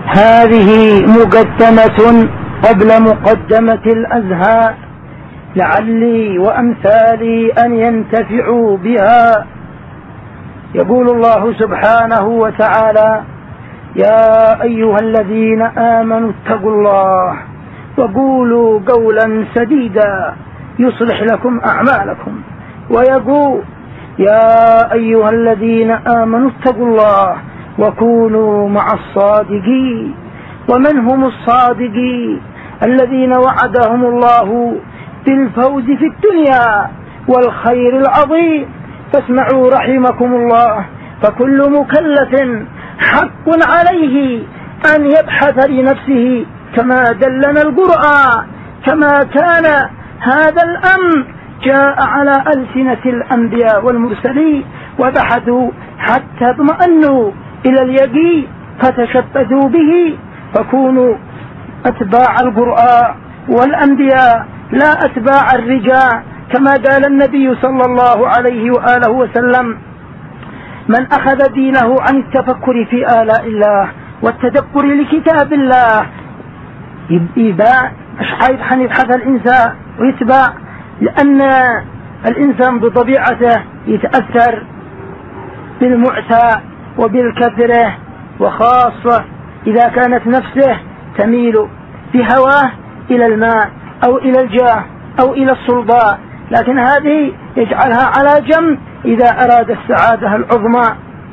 هذه مقدمة قبل مقدمة الأزهاء لعلي وأمثالي أن ينتفعوا بها. يقول الله سبحانه وتعالى: يا أيها الذين آمنوا اتقوا الله وقولوا قولا سديدا يصلح لكم أعمالكم. ويقول: يا أيها الذين آمنوا اتقوا الله وكونوا مع الصادقين. ومن هم الصادقين؟ الذين وعدهم الله بالفوز في الدنيا والخير العظيم. فاسمعوا رحمكم الله: فكل مكلف حق عليه أن يبحث لنفسه كما دلنا القرآن، كما كان هذا الأمر جاء على ألسنة الأنبياء والمرسلين، وبحثوا حتى اطمأنوا إلى اليقين فتشبثوا به. فكونوا أتباع القرآن والأنبياء لا أتباع الرجال، كما قال النبي صلى الله عليه وآله وسلم: من أخذ دينه عن التفكر في آلاء الله والتدبر لكتاب الله يباع. مش يبحث الإنسان ويتباع، لأن الإنسان بطبيعته يتأثر بالمعتى وبالكثرة، وخاصة إذا كانت نفسه تميل بهواه إلى الماء أو إلى الجاه أو إلى السلطان، لكن هذه يجعلها على جنب إذا أراد السعادة العظمى.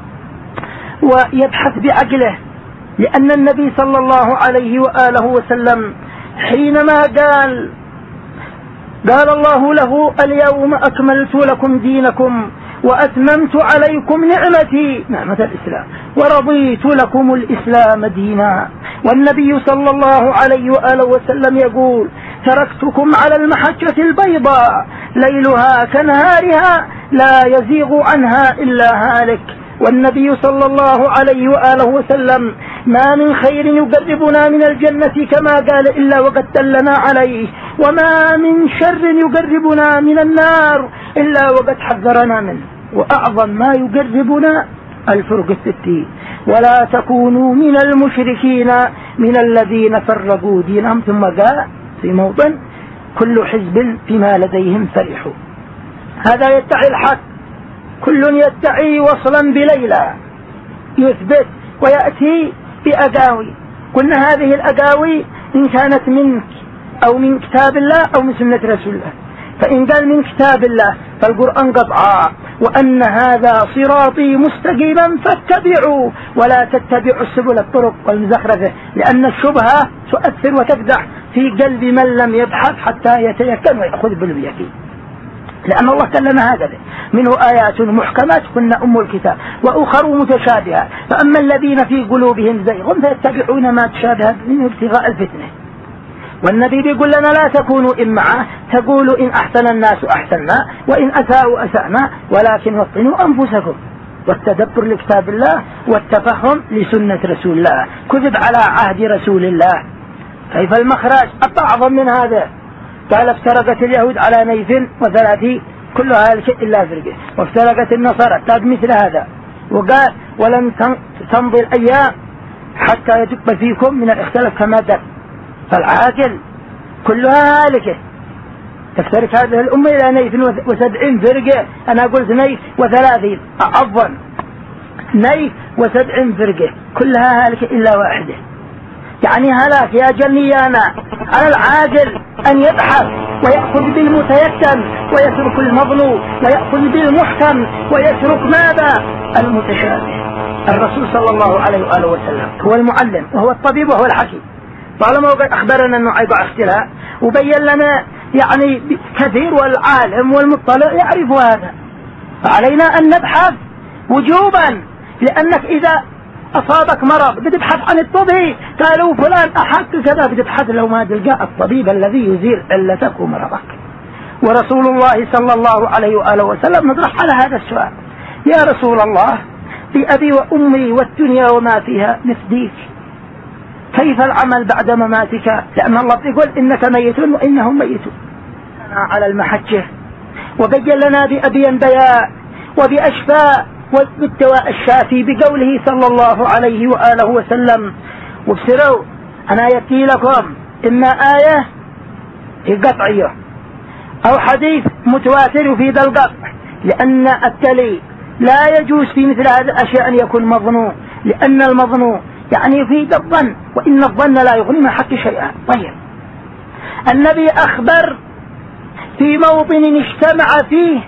ويبحث بعقله، لأن النبي صلى الله عليه وآله وسلم حينما قال الله له: اليوم أكملت لكم دينكم وأتممت عليكم نعمتي، نعمة الإسلام، ورضيت لكم الإسلام دينا. والنبي صلى الله عليه وآله وسلم يقول: تركتكم على المحجة البيضاء ليلها كنهارها لا يزيغ عنها إلا هالك. والنبي صلى الله عليه وآله وسلم: ما من خير يقربنا من الجنة كما قال إلا وقد دلنا عليه، وما من شر يقربنا من النار إلا وقد حذرنا منه، وأعظم ما يقربنا الفرقة في الدين. ولا تكونوا من المشركين من الذين فرقوا دينهم. ثم قال في موطن: كل حزب بما لديهم فرحوا. هذا يدعي الحق، كل يدعي وصلا بليلى، يثبت ويأتي بأقاوي. قلنا هذه الأقاوي إن كانت منك أو من كتاب الله أو من سنة رسول الله. فإن قال من كتاب الله فالقرآن قطعا: وأن هذا صراطي مستقيما فاتبعوا ولا تتبعوا السبل الطرق والمزخرفة، لأن الشبهة تؤثر وتفدح في قلب من لم يبحث حتى يتيقن ويأخذ باليقين. لأن الله كلمنا هكذا: منه آيات محكمات هن أم الكتاب وأخر متشابهات، فأما الذين في قلوبهم زيغ فيتبعون ما تشابه منه ابتغاء الفتنة. والنبي بيقول لنا: لا تكونوا إمعة تقولوا إن أحسن الناس أحسننا وإن أساءوا أسأنا، ولكن وطنوا أنفسكم. والتدبر لكتاب الله والتفهم لسنة رسول الله، كذب على عهد رسول الله. كيف المخرج أعظم من هذا؟ قال: افترقت اليهود على 32 كلها إلا فرقة، وافترقت النصارى مثل هذا. وقال: ولن تمضي الأيام حتى يدب فيكم من الاختلاف كما دب. فالعاقل كلها هالكة. تفترق هذه الأمة إلى 72 فرقة. أنا قلت 32 عفوا 72 فرقة كلها هالكة إلا واحدة. يعني هلاك يا جنيانا على العاقل أن يبحث ويأخذ بالمتيسر ويترك المظلوم، ويأخذ بالمحكم ويترك ماذا؟ المتشابه. الرسول صلى الله عليه وآله وسلم هو المعلم وهو الطبيب وهو الحكيم. طالما وقد أخبرنا أنه يقع اختلاف وبين لنا يعني كثير، والعالم والمطلع يعرف هذا، فعلينا أن نبحث وجوبا. لأنك إذا أصابك مرض بتبحث عن الطبيب، قالوا فلان أحق كذا، بتبحث لو ما تلقى الطبيب الذي يزيل علتك ومرضك. ورسول الله صلى الله عليه وآله وسلم نطرح على هذا السؤال: يا رسول الله، بأبي وأمي والدنيا وما فيها نفديك، كيف العمل بعد مماتك؟ لأن الله يقول: إنك ميت وإنهم ميتون. على المحجة وبين لنا بأبين بياء وبأشفاء وبالدواء الشافي بقوله صلى الله عليه وآله وسلم: وابصروا أنا يأتي لكم إما آية قطعية أو حديث متواتر في ذا القطع، لأن التلي لا يجوز في مثل هذه الأشياء أن يكون مظنون، لأن المظنون يعني يفيد الظن، وإن الظن لا يغني من حق شيئا. طيب النبي أخبر في موطن اجتمع فيه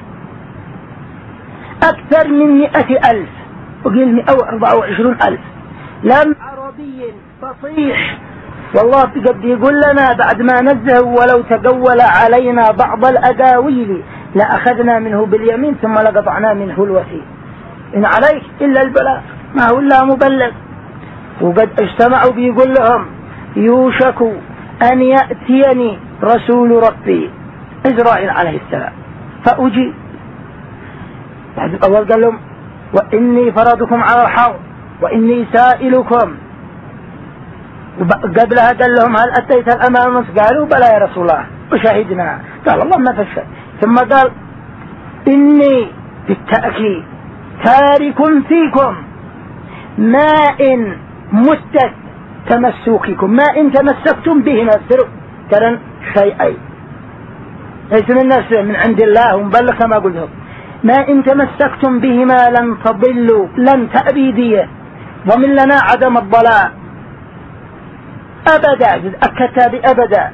أكثر من 100,000 وقيل 124,000 لم عربي فصيح، والله قد يقول لنا بعد ما نزه ولو تقول علينا بعض الأداويل لأخذنا منه باليمين ثم لقطعنا منه الوثيق، إن عليك إلا البلاغ ما هو إلا مبلغ. وقد اجتمعوا بيقول لهم يوشك أن يأتيني رسول ربي إسرائيل عليه السلام فأجي. بعد الأول قال لهم وإني فرضكم على الحوض وإني سائلكم، وقبلها قال لهم هل أتيت الأمام؟ قالوا بلى يا رسول الله وشهدنا. قال الله ما فشل. ثم قال إني بالتأكيد تارك فيكم ماء متت تمسككم، ماء تمسكتم بهما ترى شيئين ليس من نفسه من عند الله ومبلغ كما قلت، ماء تمسكتم بهما لن تضلوا لن تأبيدية ومن لنا عدم الضلال أبدا. أكدت بأبدا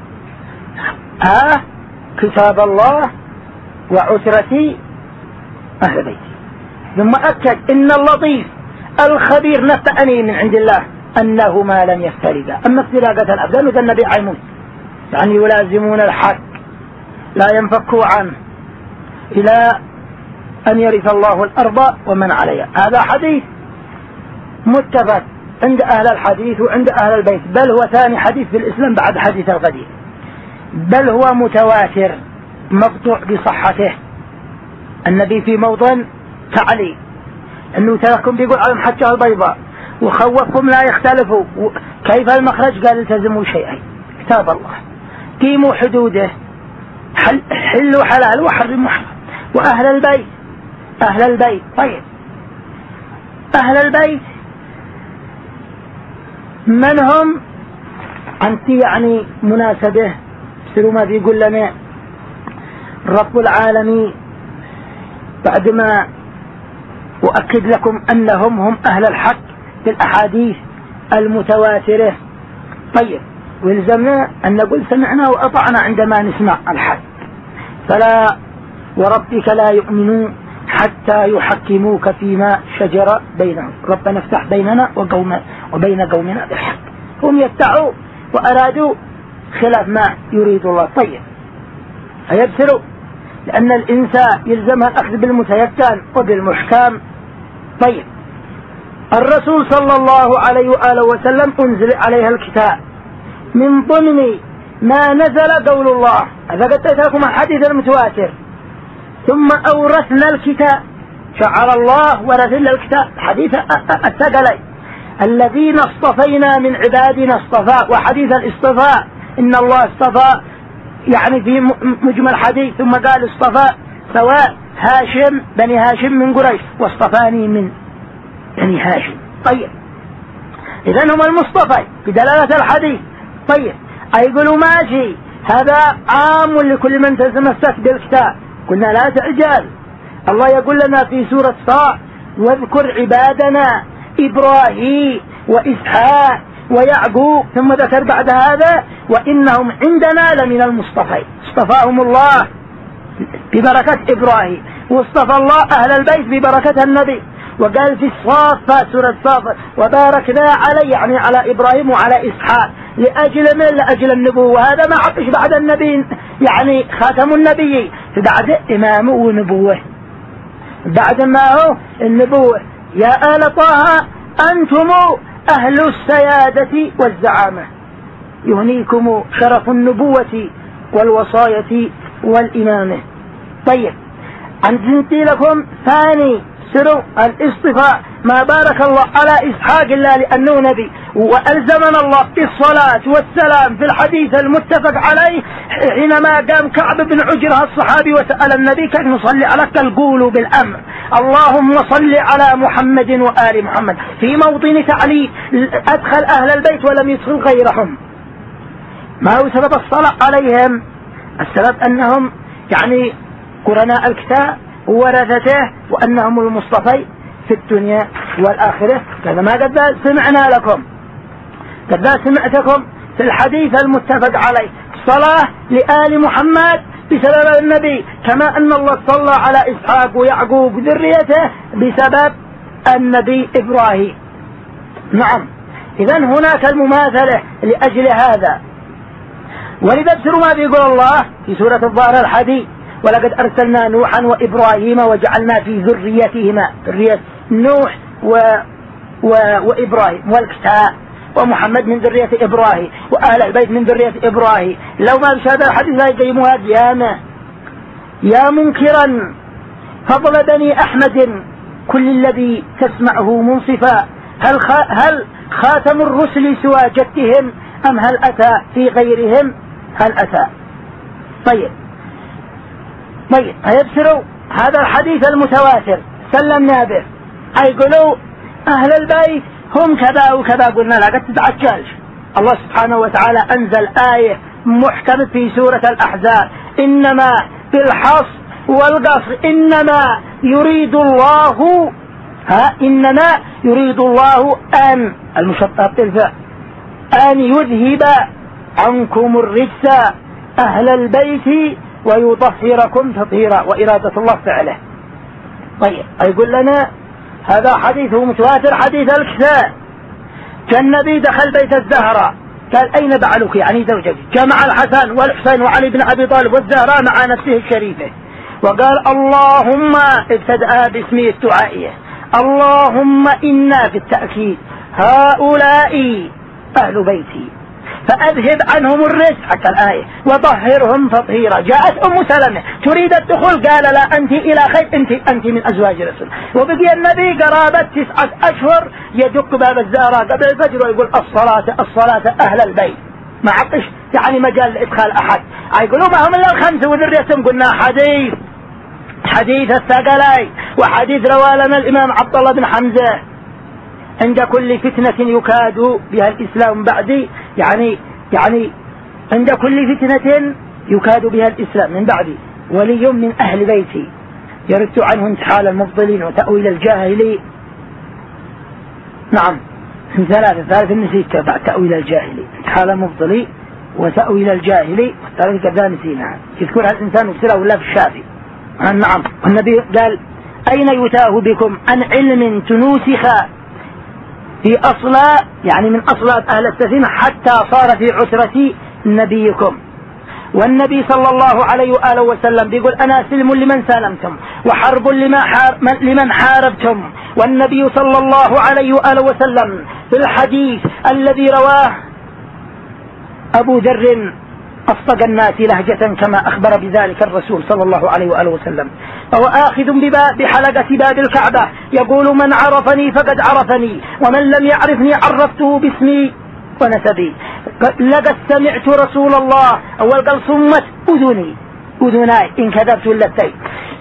كتاب الله وعسرتي أهل بيتي. ثم أكد إن اللطيف الخبير نبأني من عند الله أنهما لم يفترقا. أما افتراقة الأبدان وذا النبي عيمون يعني يلازمون الحق لا ينفكوا عنه إلى أن يرث الله الأرض ومن عليها. هذا حديث متفق عند أهل الحديث وعند أهل البيت، بل هو ثاني حديث في الإسلام بعد حديث الغدير، بل هو متواتر مقطوع بصحته. النبي في موضع تعليق أنه تركم بيقول على محجة البيضاء وخوفكم لا يختلفوا. كيف المخرج؟ قال التزموا شيئين كتاب الله قيموا حدوده حلوا حلال وحرموا حرام. وأهل البيت أهل البيت طيب أهل البيت من هم؟ أنت يعني مناسبة سلوا ما بيقول لنا رب العالمين بعدما أؤكد لكم أنهم هم أهل الحق في الأحاديث المتواترة. طيب ويلزمنا أن نقول سمعنا وأطعنا عندما نسمع الحق. فلا وربك لا يؤمنون حتى يحكموك فيما شجر بينهم. ربنا افتح بيننا وبين قومنا بالحق. هم يفتحوا وأرادوا خلاف ما يريد الله. طيب فيبصروا لأن الإنسان يلزمها الأخذ بالمتيقن وبالمحكم. طيب الرسول صلى الله عليه وآله وسلم أنزل عليها الكتاب، من ضمن ما نزل قول الله هذا قد تأتيكم الحديث المتواتر ثم أورثنا الكتاب شعر الله ورثنا الكتاب حديث الثقلين الذين اصطفينا من عبادنا اصطفاء. وحديث الاصطفاء إن الله اصطفى يعني في مجمل حديث ثم قال اصطفى سواء هاشم بني هاشم من قريش واصطفاني من بني هاشم. طيب إذن هم المصطفى بدلالة الحديث. طيب أيقولوا ماشي هذا عام لكل من تتمسك بالكتاب. قلنا لا تعجل، الله يقول لنا في سورة صاع واذكر عبادنا إبراهيم وإسحاق ويعقوب، ثم ذكر بعد هذا وإنهم عندنا لمن المصطفين. اصطفاهم الله ببركة إبراهيم واصطفى الله أهل البيت ببركة النبي. وقال في الصافات سورة صافات وباركنا عليه يعني على إبراهيم وعلى إسحاق لأجل من لأجل النبوة. هذا ما عطش بعد النبي يعني خاتم النبي بعد إمامه ونبوه بعد ما هو النبوة. يا آل طه أنتم أهل السيادة والزعامة يهنيكم شرف النبوة والوصاية والإمامة. طيب أنزلت لكم ثاني سروا الاصطفاء ما بارك الله على إسحاق إلا لأنه نبي، وألزمنا الله بالصلاة والسلام في الحديث المتفق عليه حينما قام كعب بن عجرة الصحابي وسأل النبي كيف نصلي على قولوا بالأمر اللهم صل على محمد وآل محمد، في موطن تعليل أدخل أهل البيت ولم يدخل غيرهم. ما هو سبب الصلاة عليهم؟ السبب أنهم يعني قرناء الكتاب وورثته، وأنهم المصطفى في الدنيا والآخرة. كذا ما قد سمعنا لكم، قد سمعتكم في الحديث المتفق عليه صلاة لآل محمد بسبب النبي، كما أن الله صلى على إسحاق ويعقوب ذريته بسبب النبي إبراهيم. نعم، إذن هناك المماثلة لأجل هذا. ولذا ابصروا ما بيقول الله في سورة الظهر الحديث: ولقد أرسلنا نوحا وإبراهيم وجعلنا في ذريتهما، ذرية نوح وإبراهيم والكتاب، ومحمد من ذرية إبراهيم وأهل البيت من ذرية إبراهيم. لو ما بشهد الحديث لا يقيمها ديانة. يا منكرا فضل بني أحمد كل الذي تسمعه منصفا، هل خاتم الرسل سوى جدهم أم هل أتى في غيرهم؟ هل أتى. طيب هيبصروا هذا الحديث المتواتر سلمنا به، يقولوا أهل البيت هم كذا وكذا. قلنا لا، قد تتعجلش. الله سبحانه وتعالى أنزل آية محكمة في سورة الأحزاب: إنما بالحصر والقصر إنما يريد الله أن المشطب بالفعل أن يذهب عنكم الرجس أهل البيت ويطهركم تطهيرا، وإرادة الله فعله. طيب يقول لنا هذا حديث متواتر، حديث الكساء. كان النبي دخل بيت الزهراء قال: أين بعلك؟ يعني زوجك. جمع الحسن والحسين وعلي بن أبي طالب والزهراء مع نفسه الشريفة، وقال: اللهم، ابتدأ باسمه الدعائية، اللهم إنا بالتأكيد هؤلاء أهل بيتي فأذهب عنهم الرجس، حتى الآية، وطهرهم تطهيرا. جاءت أم سلمة تريد الدخول، قال: لا، أنت إلى خير، أنت من أزواج رسول. وبقي النبي قرابة 9 أشهر يدق باب الزهراء قبل الفجر ويقول: الصلاة أهل البيت، ما عطش يعني مجال إدخال أحد. يقولوا ما هم إلا الخمسة وذريتهم. قلنا حديث الثقلين، وحديث رواه لنا الإمام عبد الله بن حمزة: عند كل فتنة يكاد بها الإسلام بعدي، يعني عند كل فتنة يكاد بها الإسلام من بعدي ولي من أهل بيتي يرد عنه انتحال المفضلين وتأويل الجاهلي. نعم، في ثالث نسيت بعد تأويل الجاهلي، انتحال المفضلي وتأويل الجاهلي، والثالث كذا نسينا. يذكرها الإنسان يفسرها ولا في الشافي. نعم. والنبي قال: أين يتاه بكم عن علم تنوسخ في أصلاء، يعني من أصلات أهل السفينة، حتى صار في عسرة نبيكم. والنبي صلى الله عليه وآله وسلم بيقول: أنا سلم لمن سلمتم وحرب لمن حاربتم. والنبي صلى الله عليه وآله وسلم في الحديث الذي رواه أبو ذر: أصدق الناس لهجة كما أخبر بذلك الرسول صلى الله عليه وآله وسلم، فهو آخذ بحلقة باب الكعبة يقول: من عرفني فقد عرفني، ومن لم يعرفني عرفته باسمي ونسبي. لقد سمعت رسول الله، أول قال صمت أذناي إن كذبت اللتين،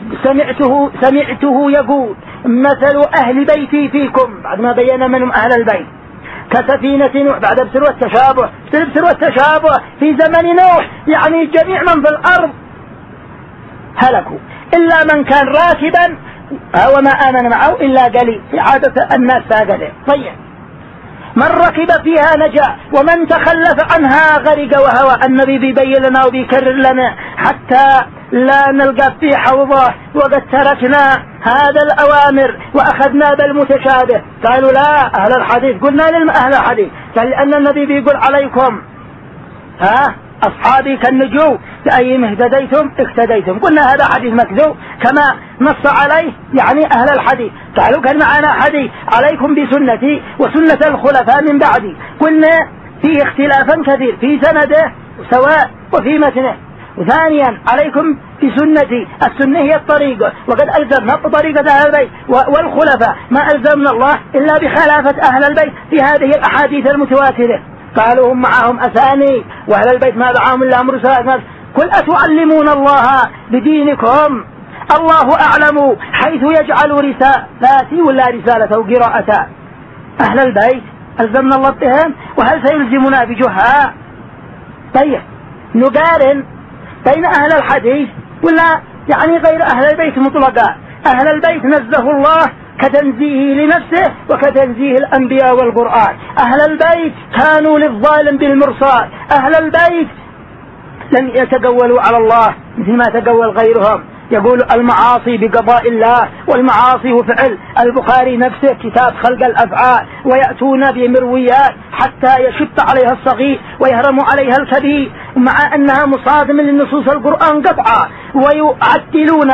سمعته يقول: مثل أهل بيتي فيكم، بعد ما بينا منهم أهل البيت، كسفينة نوح. بعد ابصروا التشابه في زمن نوح، يعني جميع من في الأرض هلكوا إلا من كان راكبا وما آمن معه إلا قليل، في عادة الناس هكذا. طيب، من ركب فيها نجا ومن تخلف عنها غرق وهوى. النبي بيبين لنا وبيكرر لنا حتى لا نلقى في حوضه، وقد تركنا هذا الأوامر وأخذنا بالمتشابه. قالوا: لا، أهل الحديث. قلنا أهل الحديث قال: لأن النبي بيقول عليكم أصحابي كالنجوم بأيهم اهتديتم اقتديتم. قلنا هذا حديث مكذوب كما نص عليه يعني أهل الحديث. قالوا: كان معنا حديث: عليكم بسنتي وسنة الخلفاء من بعدي. قلنا فيه اختلافا كثير في سنده سواء وفي متنه، وثانيا عليكم بسنتي، السنة هي الطريقة، وقد ألزمنا بطريقة أهل البيت والخلفاء، ما ألزمنا الله إلا بخلافة أهل البيت في هذه الأحاديث المتواترة. قالوا هم معهم أساني وأهل البيت ما دعاهم إلا أمر سلام. قل أتعلمون الله بدينكم؟ الله أعلم حيث يجعل رسالاتي ولا رسالته قراءة أهل البيت. ألزمنا الله بهم، وهل سيلزمنا بجهاء؟ طيب نقارن بين أهل الحديث ولا يعني غير أهل البيت مطلقا. أهل البيت نزه الله كتنزيه لنفسه وكتنزيه الأنبياء والقرآن. أهل البيت كانوا للظالم بالمرصاد. أهل البيت لم يتقولوا على الله مثل ما تقول غيرهم، يقول المعاصي بقضاء الله والمعاصي فعل. البخاري نفسه كتاب خلق الأفعال، ويأتون بمرويات حتى يشب عليها الصغير ويهرم عليها الكبير، مع أنها مصادمة للنصوص القرآن قطعا، ويعدلون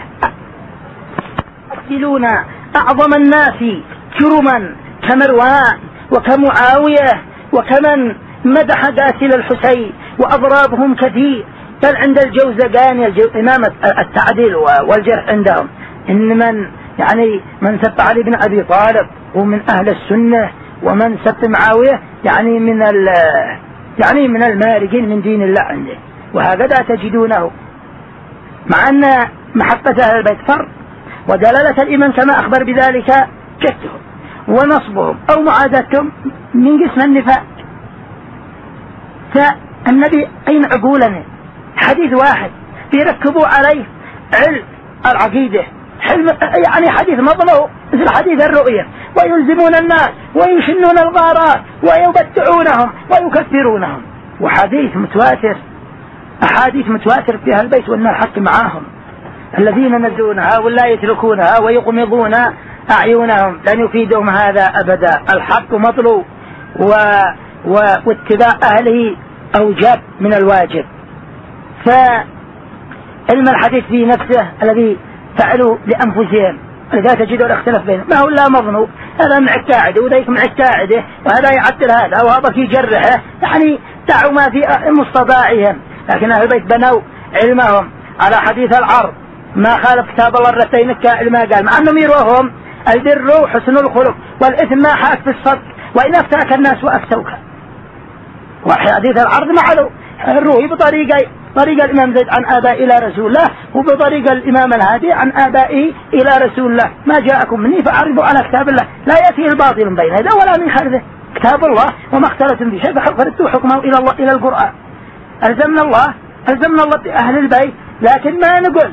أعظم الناس جرما كمروان وكمعاوية وكمن مدح قاتل الحسين، وأضرابهم كثير. بل عند الجوزجاني إمام التعديل والجرح عندهم إن من سب علي بن أبي طالب ومن أهل السنة، ومن سب معاوية يعني من المارقين من دين الله عنده. وهكذا تجدونه، مع أن محبة أهل البيت فرق، ودلالة الإيمان كما أخبر بذلك جدهم ونصبهم أو معاداتهم من قسم النفاق. فالنبي أين عقولنا؟ حديث واحد يركبوا عليه علم العقيدة، يعني حديث مطلوب مثل حديث الرؤية، ويلزمون الناس ويشنون الغارات ويبدعونهم ويكفرونهم. وحديث متواتر، أحاديث متواتر في البيت وأن الحق معاهم، الذين نزونها ولا يتركونها ويقمضون أعينهم لن يفيدهم هذا أبدا. الحق مطلوب واتباع أهله أوجب من الواجب. فعلم الحديث في نفسه الذي فعلوا لأنفسهم، لذا تجدوا الاختلاف بينهم، ما هو لا مظنون، هذا مع التاعده وذيك مع التاعده، وهذا يعدل هذا وهذا يجرحه، يعني دعوا ما في مستطاعهم. لكن أهل البيت بنوا علمهم على حديث العرض، ما خالف كتاب الله الرتين كائل ما قال، مع أنهم يروهم البر حسن الخلق والإثم ما حاك في الصدق، وإن أفتاك الناس وأفتوك. وحديث العرض معلو الروي بطريقة الإمام زيد عن آباء إلى رسول الله، وبطريقة الإمام الهادي عن آبائه إلى رسول الله. ما جاءكم مني فأعرضوا على كتاب الله لا يأتي الباطل من بين يده ولا من خلفه، كتاب الله وما اختلفتم به شيء فردوا حكمه إلى الله إلى القرآن. ألزمنا الله بأهل البيت، لكن ما نقول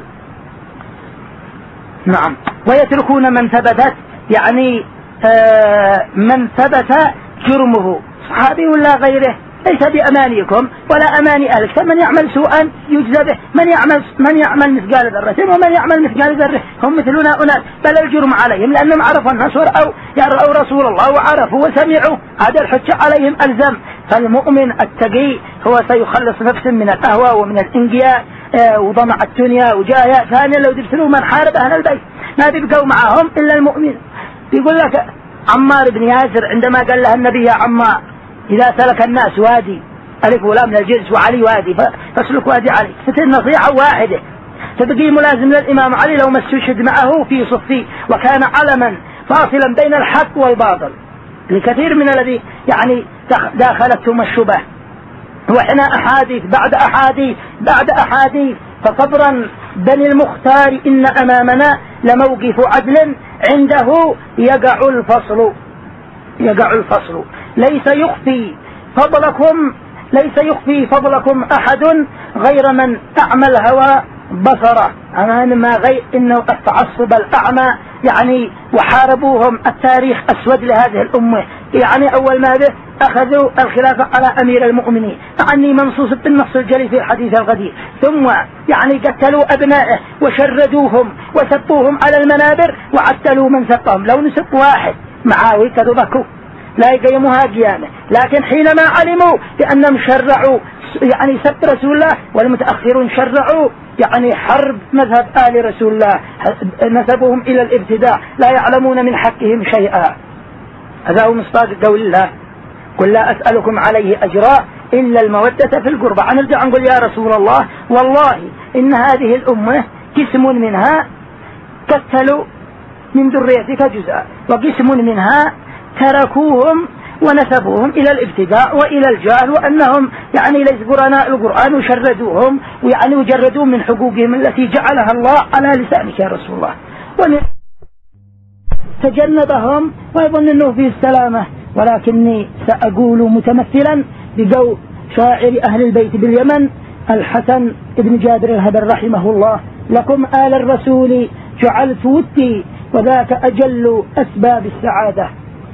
نعم ويتركون من ثبتت، يعني من ثبت جرمه صحابي ولا غيره، ليس بأمانيكم ولا أماني أهلك. فمن يعمل سوءا يجزى به، من يعمل مثقال ذرة ومن يعمل مثقال ذرة هم مثلنا أناس، بل الجرم عليهم لأنهم عرفوا الناس ورأوا رسول الله وعرفوا وسمعوا، هذا الحجة عليهم ألزم. فالمؤمن التقي هو سيخلص نفسه من الأهوى ومن الانقياء وضمع الدنيا وجاهها. ثانيا لو تبتلوا من حارب أهل البيت ما بيبقوا معهم إلا المؤمن. يقول لك عمار بن ياسر عندما قال له النبي يا عمار إذا سلك الناس وادي ألف ولام من الجنس وعلي وادي فاسلك وادي علي، فتر نصيحة واحدة تبقي ملازم للإمام علي لو ما استشهد معه في صفي، وكان علما فاصلا بين الحق والباطل لكثير من الذي يعني داخلتهم الشبه. وإحنا أحاديث بعد أحاديث فصبرا بني المختار إن أمامنا لموقف عدل عنده يقع الفصل ليس يخفي فضلكم أحد غير من أعمى الهوى بصره. أمان ما غير إنه التعصب الأعمى يعني، وحاربوهم التاريخ أسود لهذه الأمة. يعني أول ما به أخذوا الخلافة على أمير المؤمنين، عني منصوص بالنص الجلي في الحديث القديم، ثم يعني قتلوا أبنائه وشردوهم وسبوهم على المنابر وعتلوا من سبهم. لو نسب واحد معاوي كذبكوا لا يقيموها قيامة، لكن حينما علموا بأنهم شرعوا يعني سب رسول الله، والمتأخرون شرعوا يعني حرب مذهب آل رسول الله، نسبهم إلى الابتداع لا يعلمون من حقهم شيئا. هذا هو مصداق قول الله قل لا أسألكم عليه أجرا إلا المودة في القربى. نرجع نقول يا رسول الله والله إن هذه الأمة قسم منها قتلوا من ذريتك جزءا، وقسم منها تركوهم ونسبوهم إلى الابتداع وإلى الجهل، وأنهم يعني ليس قرناء القرآن، وشردوهم ويعني وجردوهم من حقوقهم التي جعلها الله على لسانك يا رسول الله، تجنبهم ويظن أنه فيه السلامة. ولكني سأقول متمثلا بقول شاعر أهل البيت باليمن الحسن ابن جابر الهبر رحمه الله: لكم آل الرسول جعلت ودي وذاك أجل أسباب السعادة.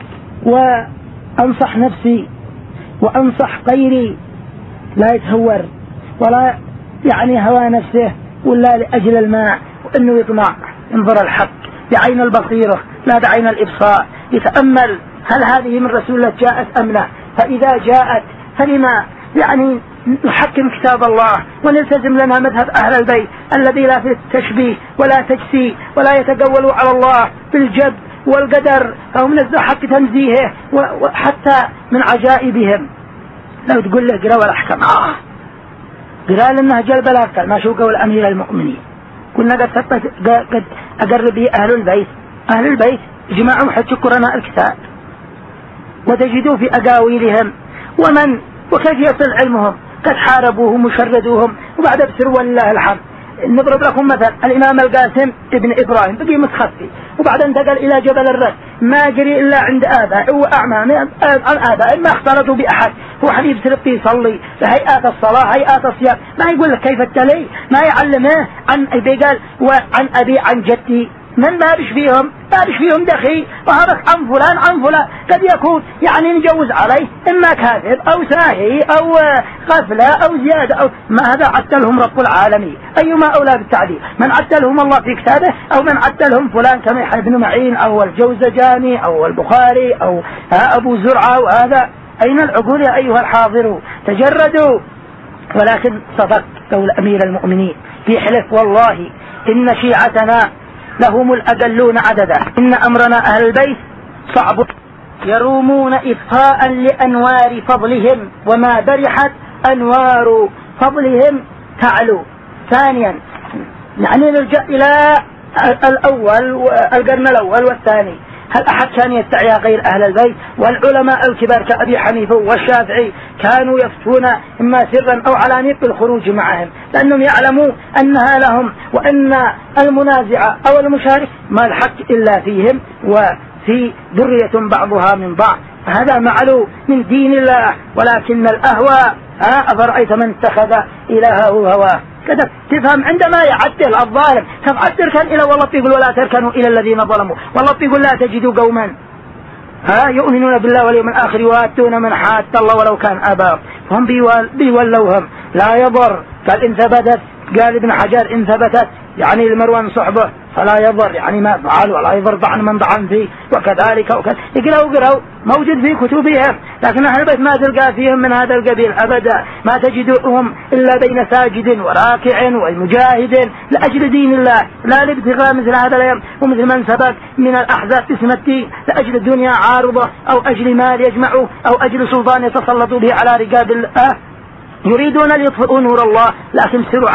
وأنصح نفسي وأنصح غيري لا يتهور ولا يعني هوى نفسه ولا لأجل الماء، وأنه يطمع، انظر الحق بعين البصيرة لا بعين الإبصار، يتأمل هل هذه من رسول الله جاءت أم لا، فإذا جاءت فلما يعني نحكم كتاب الله ونلتزم لنا مذهب أهل البيت الذي لا فيه تشبيه ولا تجسيم ولا يتقولوا على الله بالجد والقدر، أو منزه حق تنزيهه، وحتى من عجائبهم لو تقول له قرأ والأحكام قرأ لأنها جلب الأفكار ما شو قول أمير المؤمنين. كنا قد أقرب به أهل البيت جماعهم حج قرناء الكتاب، وتجدوا في أقاويلهم وكيف يصل علمهم قد حاربوهم وشردوهم وبعد بسر والله الحمد. نضرب لكم مثلا الإمام القاسم ابن إبراهيم بقي متخفي، وبعد انتقل إلى جبل الرد، ما جري إلا عند آبائه وأعمامه عن آبائه، ما اختلطوا بأحد، هو حبيب سرقي يصلي بهيئات الصلاة هيئات الصيام، ما يقول لك كيف التلي، ما يعلمه عن أبي قال وعن أبي عن جدي، من ما بش فيهم دخي، وهذا عن فلان قد يكون يعني نجوز عليه إما كاذب أو ساهي أو غفلة أو زيادة أو ما، هذا عدلهم رب العالمين، أيما أولى بالتعديل، من عدلهم الله في كتابه أو من عدلهم فلان كما يحيى بن معين أو الجوزجاني أو البخاري أو أبو زرعة. وهذا أين العقول يا أيها الحاضرون؟ تجردوا. ولكن صدق قول أمير المؤمنين في حلف والله إن شيعتنا لهم الأقلون عددا، إن أمرنا أهل البيت صعب، يرومون إطفاء لأنوار فضلهم وما برحت أنوار فضلهم تعلو. ثانيا يعني نرجع إلى القرن الأول والثاني، هل أحد كان يستعيا غير أهل البيت؟ والعلماء الكبار كأبي حنيفة والشافعي كانوا يفتون إما سرا أو علانية بالخروج معهم، لأنهم يعلموا أنها لهم، وأن المنازع أو المشارك ما الحق إلا فيهم، وفي ذرية بعضها من بعض، هذا معلوم من دين الله. ولكن الأهواء أفرأيت من اتخذ إلهه هواه، كذا تفهم عندما يعدل الظالم تبعد تركن إلى والله يقول ولا تركنوا إلى الذين ظلموا، والله يقول لا تجدوا قوما يؤمنون بالله واليوم الآخر يوادون من حاد الله ولو كان آباءهم، هم بيولوهم لا يضر. قال إن ثبتت، قال ابن حجر إن ثبتت يعني المروان صحبه فلا يضر، يعني ما فعل ولا يضر طعن من طعن فيه، وكذلك اقرأوا موجود في كتبهم، لكن أهل البيت ما تلقى فيهم من هذا القبيل أبدا، ما تجدهم إلا بين ساجد وراكع ومجاهد لأجل دين الله، لا لابتغاء مثل هذا اليوم ومثل من سبق من الأحزاب اسم الدين لأجل الدنيا عارضة أو أجل مال يجمعوا أو أجل سلطان يتسلطوا به على رقاب الله، يريدون أن يطفئوا نور الله، لكن سروا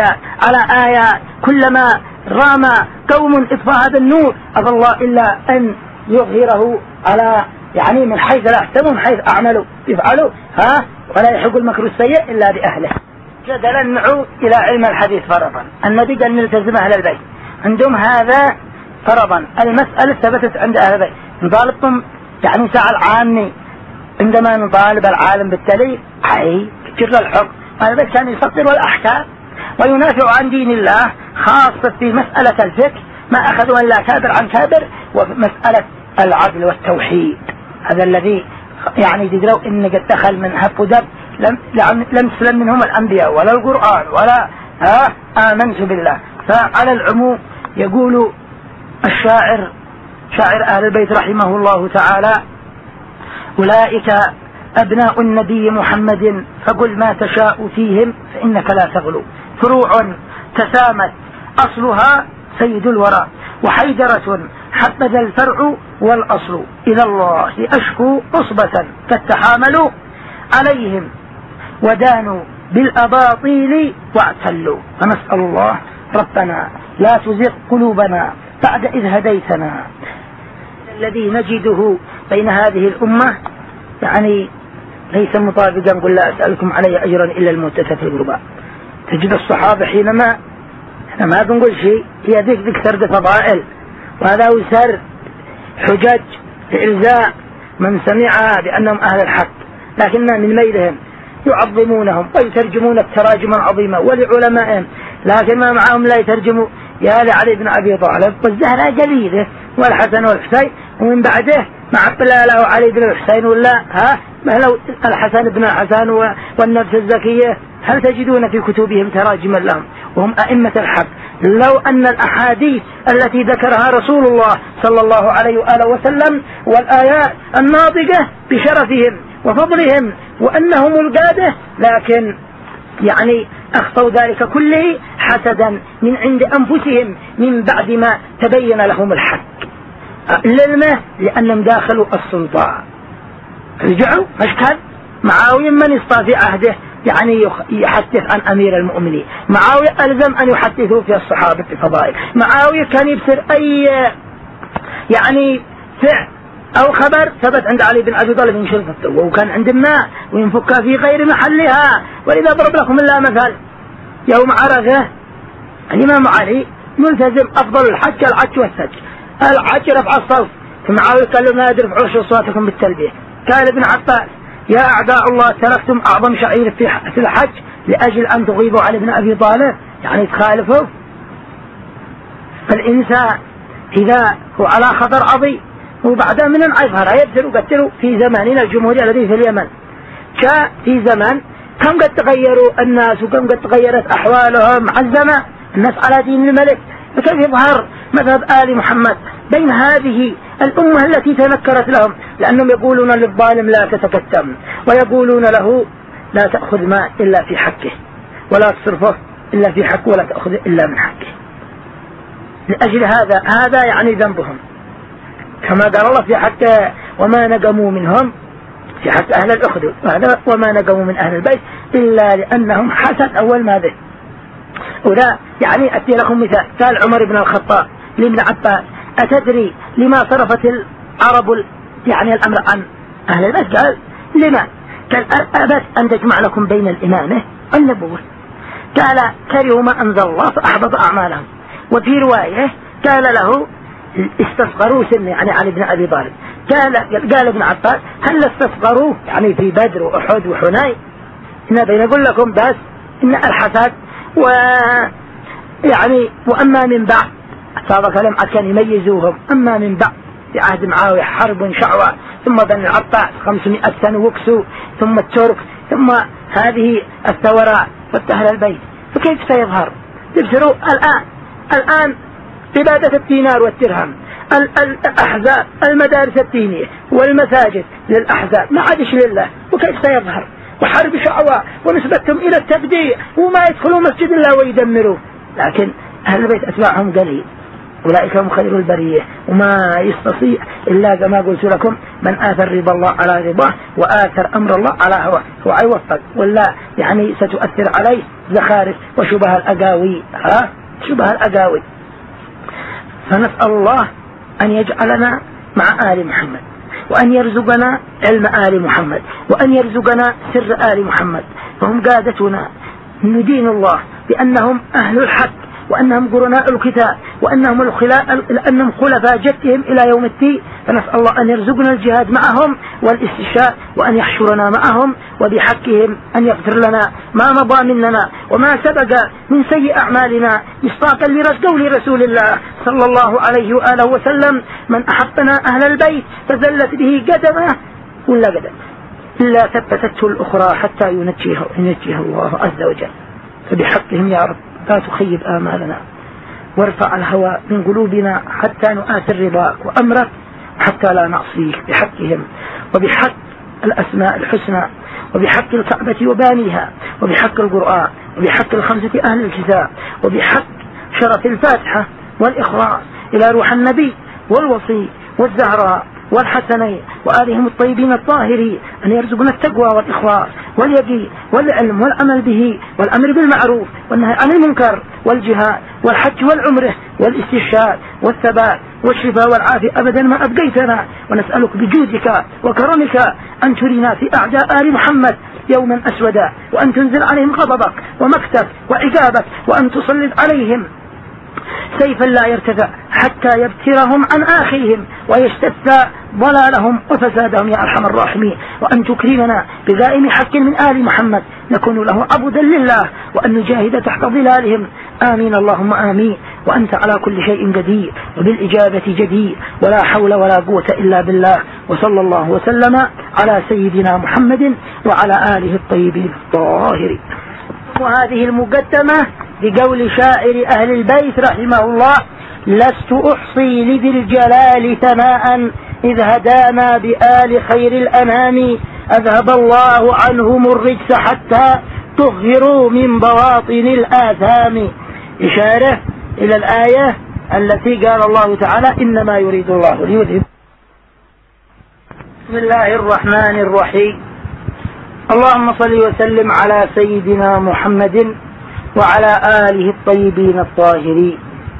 على آيات كلما رام قوم إطفاء هذا النور أبى الله إلا أن يظهره على يعني من حيث لا يحسبوا من حيث أعملوا يفعلوا ولا يحق المكر السيء إلا بأهله. جدلا نعود إلى علم الحديث فرضا، النبي قال نلتزم أهل البيت، عندهم هذا فرضا، المسألة ثبتت عند أهل البيت. نطالبهم يعني سأل عامي، عندما نطالب العالم بالتلي جر الحكم، أهل البيت كان يفطر والأحكام وينافع عن دين الله، خاصة في مسألة الفقه ما أخذوا إلا كابر عن كابر، ومسألة العدل والتوحيد هذا الذي يعني تدروا إن قد دخل من هب ودب لم تسلم منهم الأنبياء ولا القرآن ولا آمنت بالله. فعلى العموم يقول الشاعر شاعر أهل البيت رحمه الله تعالى: أولئك أبناء النبي محمد فقل ما تشاء فيهم فإنك لا تغلو، فروع تسامت أصلها سيد الورى، وحيدرة حبذا الفرع والأصل، إلى الله أشكو أصبة تتحامل عليهم ودانوا بالأباطيل واعتلوا. فنسأل الله ربنا لا تزغ قلوبنا بعد إذ هديتنا. الذي نجده بين هذه الأمة يعني ليس مطابقا، قل لا أسألكم علي أجرا إلا المؤتة في الغرباء. تجد الصحابة حينما ما بنقول شيء، هي ذيك سرد فضائل، وهذا هو سرد حجج إعزاء من سمعها بأنهم أهل الحق، لكن من ميلهم يعظمونهم ويترجمون التراجم العظيمة ولعلمائهم، لكن ما معهم لا يترجموا يا لعلي بن أبي طالب والزهراء جليله والحسن والحسين، ومن بعده مع له علي بن الحسين ولا لو الحسن بن الحسن والنفس الزكية، هل تجدون في كتبهم تراجما لهم وهم أئمة الحق؟ لو أن الأحاديث التي ذكرها رسول الله صلى الله عليه وآله وسلم والآيات الناطقة بشرفهم وفضلهم وأنهم القادة، لكن يعني أخطوا ذلك كله حسدا من عند أنفسهم من بعد ما تبين لهم الحق. للمه لأنهم داخلوا السلطان، رجعوا مشكل معاوية من يصطفي عهده يعني يحدث عن أمير المؤمنين، معاوية ألزم أن يحدثوا في الصحابة الفضائل، معاوية كان يبصر أي يعني فعل أو خبر ثبت عند علي بن أبي طالب ينشر فتوه، وكان عندنا وينفكها في غير محلها. ولذا ضرب لكم الله مثال يوم عرفة الإمام علي ملتزم أفضل الحج العج والسج، العج رفع الصوت، فمعاوية قال له ما يرفعوش أصواتكم بالتلبية. قال ابن عباس يا أعداء الله تركتم أعظم شعير في الحج لأجل أن تغيبوا على ابن أبي طالب، يعني تخالفوا. فالإنسان إذا هو على خطر عظيم وبعدها من العفر يبتلوا قتلوا في زماننا الجمهورية الذي في اليمن، جاء في زمن كم قد تغيروا الناس وكم قد تغيرت أحوالهم مع الزمان، الناس على دين الملك، فكيف يظهر مذهب آل محمد بين هذه الأمة التي تنكرت لهم؟ لأنهم يقولون للظالم لا تتكتم، ويقولون له لا تأخذ ما إلا في حقه ولا تصرفه إلا في حقه ولا تأخذ إلا من حقه. لأجل هذا يعني ذنبهم، كما قال الله في حق وما نقموا منهم في حق أهل الأخدود، وما نقموا من أهل البيت إلا لأنهم حسد أول ما ذي. ولا يعني أتي لكم مثال، قال عمر بن الخطاب لابن عباس أتدري لما صرفت العرب يعني الأمر عن أهل البيت؟ قال لما؟ قال أبت أن تجمع لكم بين الإمامة والنبوة. قال كرهوا ما أنزل الله فأحبط أعمالهم. وفي رواية قال له استصغروا سن يعني علي بن أبي طالب، قال ابن عباس هل استصغروا يعني في بدر وأحد وحنين؟ إن بنقول لكم بس إن الحسد يعني وأما من بعد سابق لم كان يميزوهم، أما من بعد في عهد معاوية حرب شعوى، ثم بني العباس 500 سنة وكسوا، ثم الترك، ثم هذه الثورات وأهل البيت، فكيف سيظهر؟ تبصروا الآن عبادة الدينار والدرهم، الأحزاب المدارس الدينية والمساجد للأحزاب ما عادش لله، وكيف سيظهر؟ وحرب شعوى ونسبتهم إلى التبديع وما يدخلوا مسجد الله ويدمروه، لكن أهل البيت أتباعهم قليل، أولئك هم خير البرية، وما يستطيع إلا كما قلت لكم من آثر رضا الله على رضاه وآثر أمر الله على هواه، هو يوفق ولا يعني ستؤثر عليه زخارف وشبه الأقاوي شبه الأقاوي. فنسأل الله أن يجعلنا مع آل محمد، وأن يرزقنا علم آل محمد، وأن يرزقنا سر آل محمد، فهم قادتنا ندين الله بأنهم أهل الحق، وأنهم قرناء الكتاب، وأنهم خلفاء جدهم إلى يوم الدين. فنسأل الله أن يرزقنا الجهاد معهم والاستشهاد، وأن يحشرنا معهم، وبحقهم أن يغفر لنا ما مضى مننا وما سبق من سيء أعمالنا، مصداقا لقول رسول الله صلى الله عليه وآله وسلم من أحبنا أهل البيت فزلت به قدمه ولا قدم إلا ثبتته الأخرى حتى ينجيه الله عز وجل. فبحقهم يا رب لا تخيب آمالنا، وارفع الهوى من قلوبنا حتى نؤثر رضاك وأمرك، حتى لا نعصيك بحقهم، وبحق الأسماء الحسنى، وبحق الكعبة وبانيها، وبحق القرآن، وبحق 5 أهل الكتاب، وبحق شرف الفاتحة والإخراج إلى روح النبي والوصي والزهراء والحسنين وآلهم الطيبين الطاهرين، أن يرزقنا التقوى والإخلاص واليقين والعلم والعمل به والأمر بالمعروف والنهي عن المنكر والجهاد والحج والعمره والاستشهاد والثبات والشفاء والعافية أبدا ما أبقيتنا. ونسألك بجودك وكرمك أن ترينا في أعداء آل محمد يوما أسودا، وأن تنزل عليهم غضبك ومكتك وعقابك، وأن تسلط عليهم سيفا لا يرتفع حتى يبترهم عن آخرهم ويشتد ضلالهم وفسادهم يا أرحم الراحمين. وأن تكرمنا بدائم حق من آل محمد نكون له عبدا لله، وأن نجاهد تحت ظلالهم. آمين اللهم آمين. وأنت على كل شيء قدير وبالإجابة جدير، ولا حول ولا قوة إلا بالله. وصلى الله وسلم على سيدنا محمد وعلى آله الطيبين الطاهرين. وهذه المقدمة بقول شاعر أهل البيت رحمه الله: لست أحصي لذي الجلال ثناء إذ هدانا بآل خير الأنام، أذهب الله عنهم الرجس حتى طهروا من بواطن الآثام. إشارة إلى الآية التي قال الله تعالى: إنما يريد الله ليذهب. بسم الله الرحمن الرحيم. اللهم صل وسلم على سيدنا محمد وعلى آله الطيبين الطاهرين.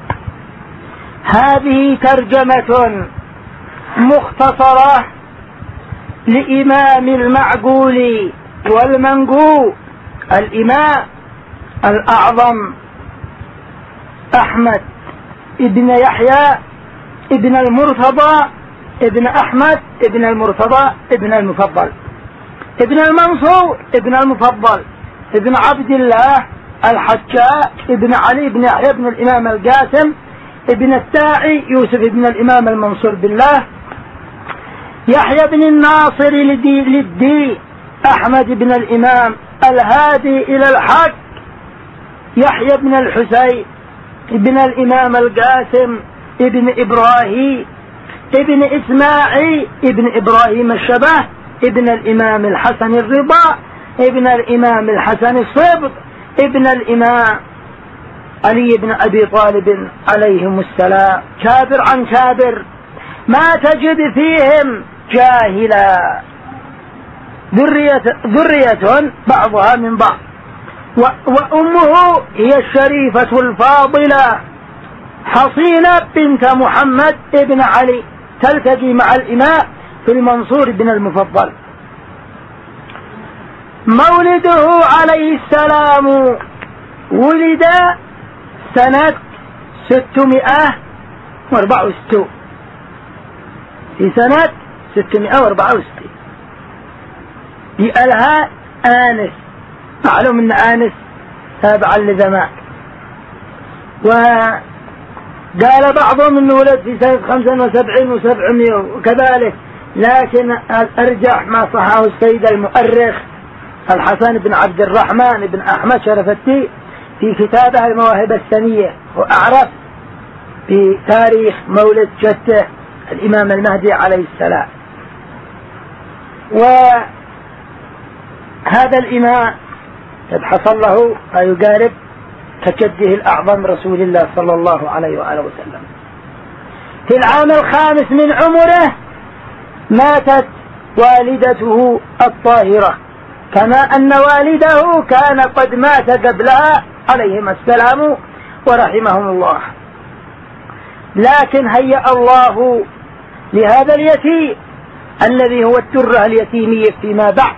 هذه ترجمة مختصرة لإمام المعقول والمنقول الإمام الأعظم أحمد ابن يحيى ابن المرتضى ابن أحمد ابن المرتضى ابن المفضل ابن المنصور ابن المفضل ابن عبد الله الحجاء ابن علي بن يحيى بن الإمام القاسم ابن التاعي يوسف ابن الإمام المنصور بالله يحيى بن الناصر للدين أحمد بن الإمام الهادي إلى الحق يحيى بن الحسين ابن الإمام القاسم ابن إبراهيم ابن إسماعيل ابن إبراهيم الشبه ابن الإمام الحسن الرضا ابن الإمام الحسن الصبط ابن الإمام علي بن أبي طالب عليهم السلام. كابر عن كابر ما تجد فيهم جاهلا، ذرية بعضها من بعض. وأمه هي الشريفة الفاضلة حصينة بنت محمد ابن علي تلتقي مع الإمام في المنصور بن المفضل. مولده عليه السلام ولد سنة 664 في سنة 664 بألها آنس. معلوم أن آنس تابعا لزمان. وقال بعضهم أنه ولد في سنة 75 و700 وكذلك، لكن الأرجح ما صحه السيد المؤرخ الحسن بن عبد الرحمن بن أحمد شرف الدين في كتابه المواهب السنية، وأعرف بتاريخ مولد جده الإمام المهدي عليه السلام. وهذا الإمام قد حصل له ما يقارب كجده الأعظم رسول الله صلى الله عليه وآله وسلم. في العام 5 من عمره ماتت والدته الطاهرة، كما أن والده كان قد مات قبلها عليهم السلام ورحمهم الله. لكن هيأ الله لهذا اليتيم الذي هو الدرة اليتيمية فيما بعد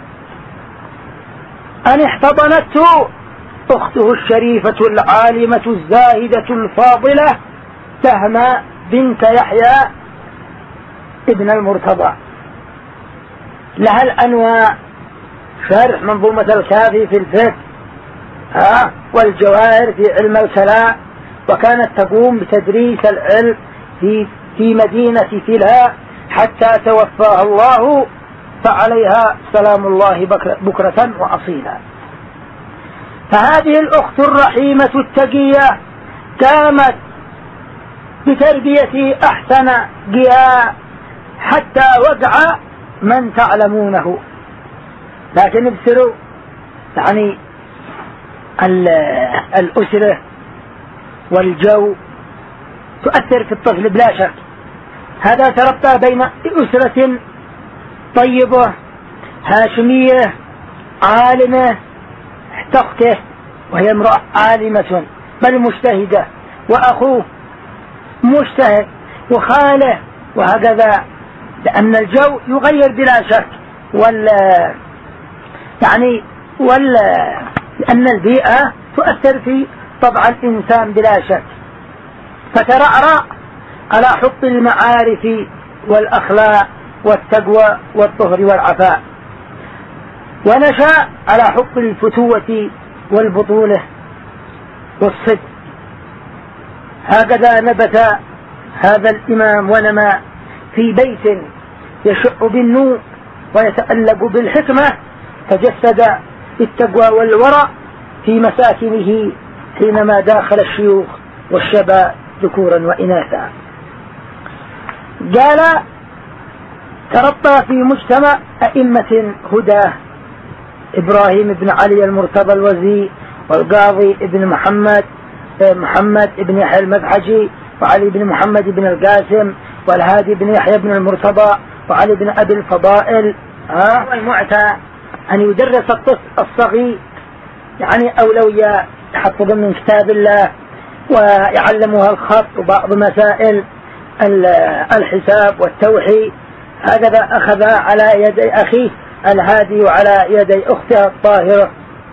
أن احتضنته أخته الشريفة العالمة الزاهدة الفاضلة تهمة بنت يحيى ابن المرتضى. لها الأنواع شرح منظومة الكافي في الفقه والجواهر في علم الكلام، وكانت تقوم بتدريس العلم في مدينة فيلها حتى توفاها الله، فعليها سلام الله بكرة وأصيلا. فهذه الأخت الرحيمة التقية قامت بتربية أحسن قيام حتى وقع من تعلمونه. لكن ابصروا يعني الأسرة والجو تؤثر في الطفل بلا شك. هذا تربى بين أسرة طيبة هاشمية عالمة تخته وهي امرأة عالمة بل مجتهدة، وأخوه مجتهد، وخاله، وهكذا، لأن الجو يغير بلا شك، لأن البيئة تؤثر في طبع الإنسان بلا شك. فترعرع على حب المعارف والأخلاق والتقوى والطهر والعفاء، ونشأ على حب الفتوة والبطولة والصدق. هكذا نبت هذا الإمام ونما في بيت يشع بالنور ويتألق بالحكمة، تجسد بالتقوى والورع في مساكنه حينما داخل الشيوخ والشباب ذكورا وإناثا. قال: تربى في مجتمع أئمة هداه: إبراهيم بن علي المرتضى الوزي، والقاضي ابن محمد بن يحيى المذحجي، وعلي بن محمد بن القاسم، والهادي بن يحيى بن المرتضى، وعلي بن أبي الفضائل. المعتى أن يدرس الطفل الصغير أولويات، يحفظ من كتاب الله ويعلمها الخط وبعض مسائل الحساب والتوحيد. هكذا أخذ على يدي أخيه الهادي وعلى يدي أختها الطاهرة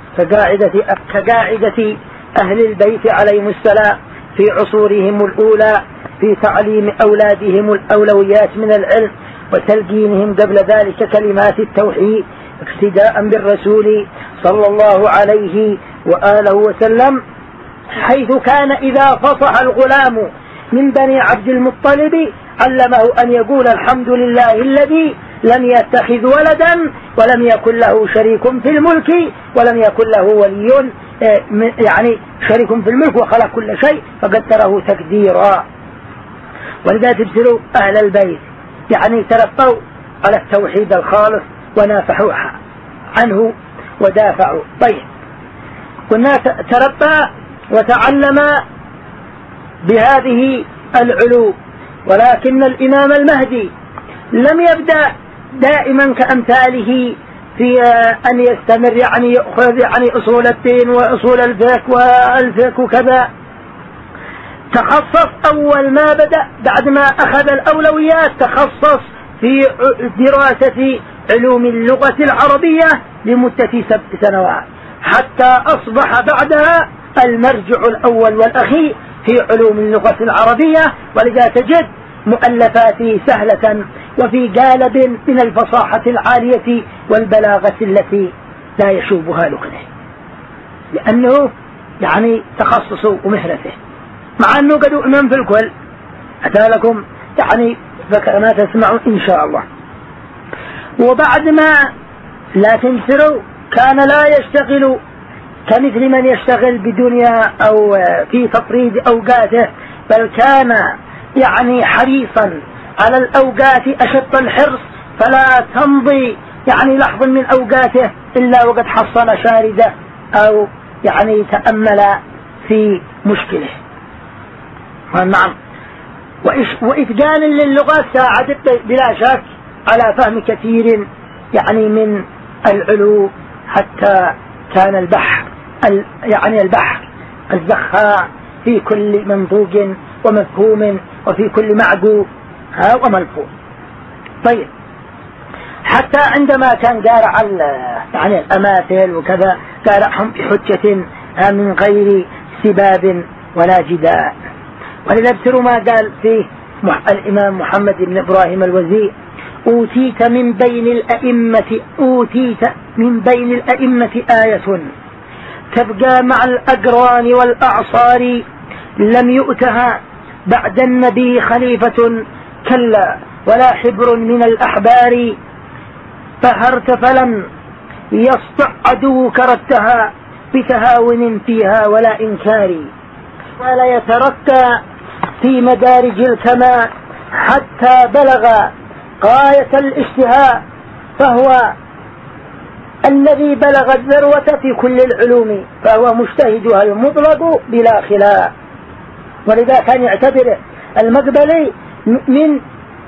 كقاعدة أهل البيت عليهم السلام في عصورهم الأولى في تعليم أولادهم الأولويات من العلم وتلقينهم قبل ذلك كلمات التوحيد، اقتداء بالرسول صلى الله عليه وآله وسلم، حيث كان إذا فصح الغلام من بني عبد المطلب علمه أن يقول: الحمد لله الذي لم يتخذ ولدا ولم يكن له شريك في الملك ولم يكن له ولي شريك في الملك وخلق كل شيء فقدره تقديرا. ولذا تبصروا أهل البيت تربوا على التوحيد الخالص ونافحوا عنه ودافعوا. طيب، والناس تربى وتعلم بهذه العلوم، ولكن الإمام المهدي لم يبدأ دائما كأمثاله في أن يستمر يأخذ أصول الدين وأصول الفقه وكذا. تخصص أول ما بدأ بعد ما أخذ الأولويات، تخصص في دراسة علوم اللغة العربية لمدة 7 سنوات، حتى أصبح بعدها المرجع الأول والأخير في علوم اللغة العربية. ولذا تجد مؤلفاته سهلة وفي قالب من الفصاحة العالية والبلاغة التي لا يشوبها لغته، لأنه تخصصه ومهنته، مع أنه قد أؤمن في الكل. أتى لكم ما تسمعون إن شاء الله. وبعد ما لا تنسروا كان لا يشتغل كمثل من يشتغل بدنيا أو في تطريد أوقاته، بل كان حريصا على الأوقات أشد الحرص، فلا تمضي لحظة من أوقاته إلا وقد حصل شاردة أو تأمل في مشكله. نعم، وإتقان للغة ساعد بلا شك على فهم كثير من العلوم، حتى كان البحر الزخاء في كل منطوق ومفهوم وفي كل معقول وملفوظ. طيب، حتى عندما كان قارع الأماثل وكذا قارعهم بحجة من غير سباب ولا جدال. ولذا ابتروا ما قال فيه الإمام محمد بن إبراهيم الوزي: أوتيت من بين الأئمة آية تبقى مع الأقران والأعصار، لم يؤتها بعد النبي خليفة كلا ولا حبر من الأحبار، فهرت فلم يسطع عدوك ردها بتهاون فيها ولا إنكار، ولا يتركى في مدارج الكمال حتى بلغ غاية الاشتهاء، فهو الذي بلغ الذروة في كل العلوم، فهو مجتهدها المطلق بلا خلاف. ولذا كان يعتبر المقبلي من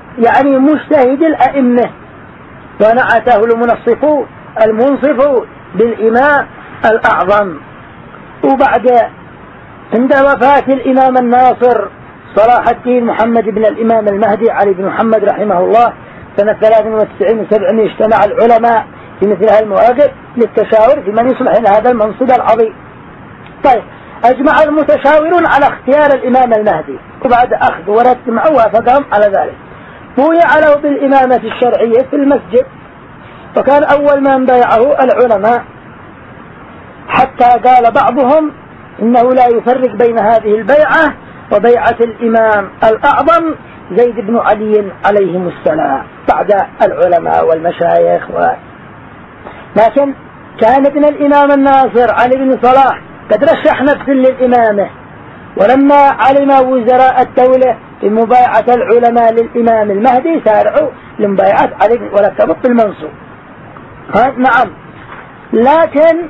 مجتهد الأئمة، ونعته المنصفون بالإمام الأعظم. وبعد عند وفاة الإمام الناصر صلاح الدين محمد بن الإمام المهدي علي بن محمد رحمه الله سنة 93 و700 اجتمع العلماء في مثل هذه المواقف للتشاور في من يصلح إلى هذا المنصب العظيم. طيب، أجمع المتشاورون على اختيار الإمام المهدي، وبعد أخذ ورد وافقهم على ذلك. بويع له بالإمامة الشرعية في المسجد، وكان أول من بايعه العلماء، حتى قال بعضهم إنه لا يفرق بين هذه البيعة وبيعة الإمام الأعظم زيد بن علي عليهم السلام بعد العلماء والمشايخ لكن كان ابن الإمام الناصر علي بن صلاح قد رشح نفسه للإمامة، ولما علم وزراء الدولة بمبايعة العلماء للإمام المهدي سارعوا لمبايعة علي ولا تبط بالمنصوب. نعم، لكن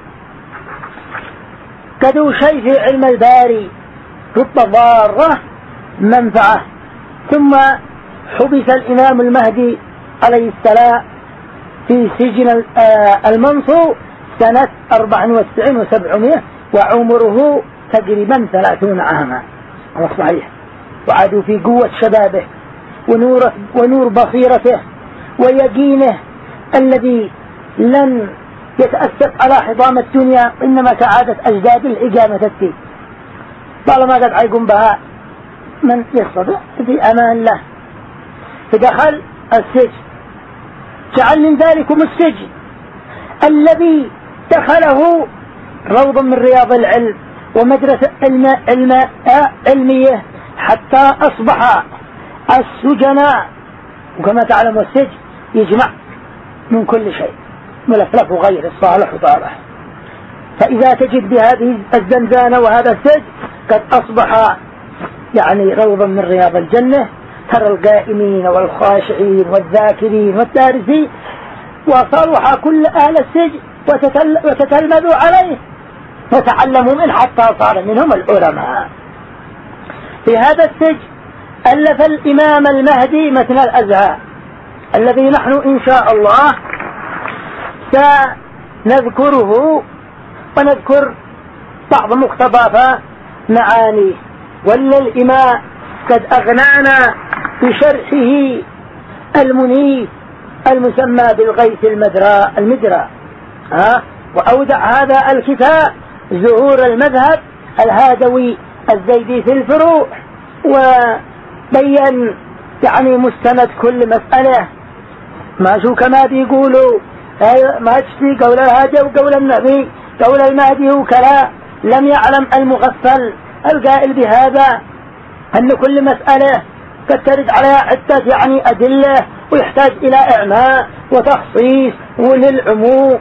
كدوا شيء في علم الباري رب ضارة منفعة. ثم حبس الإمام المهدي عليه السلام في سجن المنصور سنة 94 و700 وعمره تقريبا 30 عاما. هذا صحيح. وعادوا في قوة شبابه ونور بصيرته ويقينه الذي لن يتأسف على حضام الدنيا، إنما كعادة أجداد الإقامة الدين. طالما قد عيقم بها من يستطيع في أمان له. فدخل السجن، جعل من ذلكم السجن الذي دخله روض من رياض العلم ومدرسة علمية، حتى أصبح السجناء، وكما تعلم السجن يجمع من كل شيء ملفلف وغير الصالح وطالح. فإذا تجد بهذه الزنزانة وهذا السجن قد أصبح يعني روضا من رياض الجنة، ترى القائمين والخاشعين والذاكرين والدارسين، وصلح كل أهل السجن وتتلمذوا عليه وتعلموا منه حتى صار منهم العلماء. في هذا السجن ألف الإمام المهدي متن الأزهار الذي نحن إن شاء الله سنذكره ونذكر بعض مقتضبات معانيه. ولا الإمام قد أغنانا بشرحه المنيف المسمى بالغيث المدرى وأودع هذا الكتاب ظهور المذهب الهادوي الزيدي في الفروع، وبين يعني مستند كل مسألة، ما شو كما بيقولوا ما تشتي قول الهادي وقول النبي قول المهدي وكلا. لم يعلم المغفل القائل بهذا أن كل مسألة قد ترد عليها عدة يعني أدلة، ويحتاج إلى إعماء وتخصيص وللعموم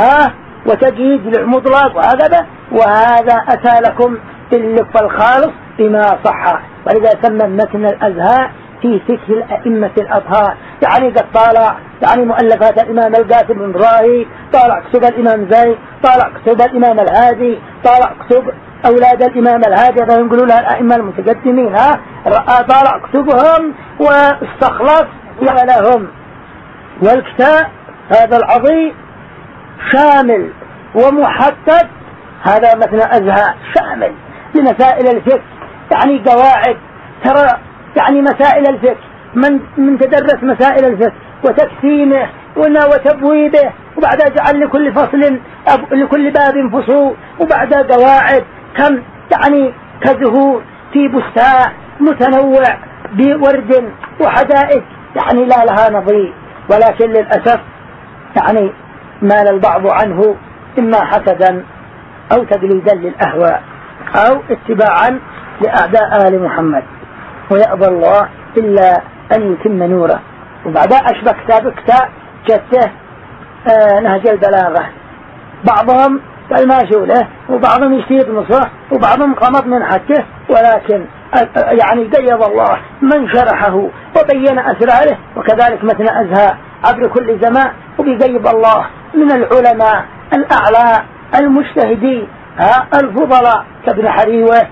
وتجيد للمطلق وهذا أتى لكم باللف الخالص بما صح. ولذا سمى متن الأزهار في فقه الأئمة الأطهار، يعني قد طالع يعني مؤلفات الإمام القاسم بن راهي، طالع كتب الإمام زيد، طالع كتب الإمام الهادي، طالع كتب أولاد الإمام الهادي يقولون لها الأئمة المتقدمين طالع كتبهم واستخلص لهم. والكتاب هذا العظيم شامل ومحدد، هذا مثل أزهار شامل لمسائل الفقه، يعني قواعد ترى يعني مسائل الفقه من تدرس مسائل الفقه وتقسيمه وتبويبه، وبعدها جعل لكل فصل لكل باب فصول، وبعدها قواعد كم يعني كزهور في بستان متنوع بورد وحدائق، يعني لا لها نظير. ولكن للأسف يعني مال البعض عنه إما حسدا أو تقليدا للأهواء أو اتباعا لأعداء آل محمد، ويأبى الله إلا أن يتم نوره. وبعدها أشبه كتاب جته نهج البلاغة، بعضهم الماشولة وبعضهم يشتيط نصه وبعضهم قمط من حكه، ولكن يعني قيض الله من شرحه وبين أسراره. وكذلك مثل أزهار عبر كل زمان، وبيقيض الله من العلماء الأعلى المجتهدين الفضلاء كابن حريوة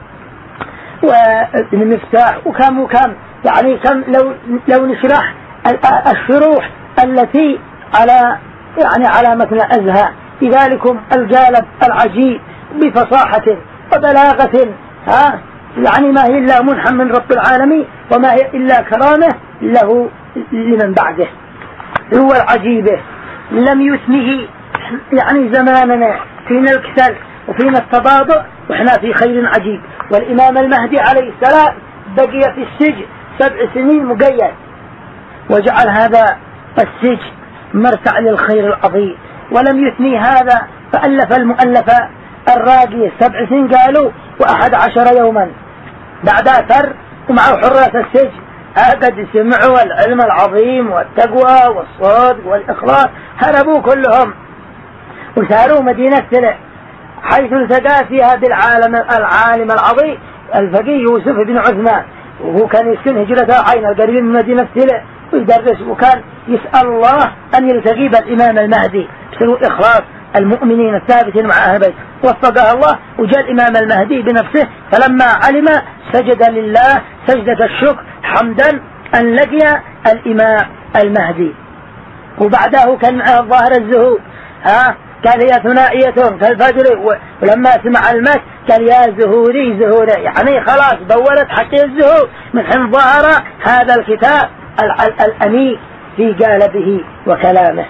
وابن مفتاح وكم يعني كم لو نشرح الشروح التي على يعني على مثل أزهار بذلكم الجالب العجيب بفصاحة وبلاغة يعني ما هي إلا منحا من رب العالمين وما هي إلا كرامة له لمن بعده. هو العجيبة لم يثنه يعني زماننا فينا الكسل وفينا التباضع وإحنا في خير عجيب. والإمام المهدي عليه السلام بقي في السجن 7 سنين مقيد، وجعل هذا السجن مرتع للخير العظيم. ولم يثني هذا فألف المؤلف الراقية 7 سنين قالوا و11 يوما بعد أثر ومعه حراس السجن قد سمعوا العلم العظيم والتقوى والصدق والإخلاص، هربوا كلهم وساروا مدينة سلع حيث التقى فيها العالم العظيم الفقيه يوسف بن عثمان، وهو كان يسكن هجرته عين القريب من مدينة سلع ويدرس، وكان يسأل الله أن يلتقي بالإمام المهدي بسبب إخلاص المؤمنين الثابتين مع أهل بيته. وفقها الله وجاء الإمام المهدي بنفسه، فلما علم سجد لله سجدة الشكر حمدا أن لقي الإمام المهدي. وبعده كان معه الظاهر الزهور قال هي ثنائية كالفجر، ولما سمع المس قال يا زهوري زهوري، يعني خلاص دورت حقي الزهور من حين ظهر هذا الكتاب الأنيق في قالبه وكلامه.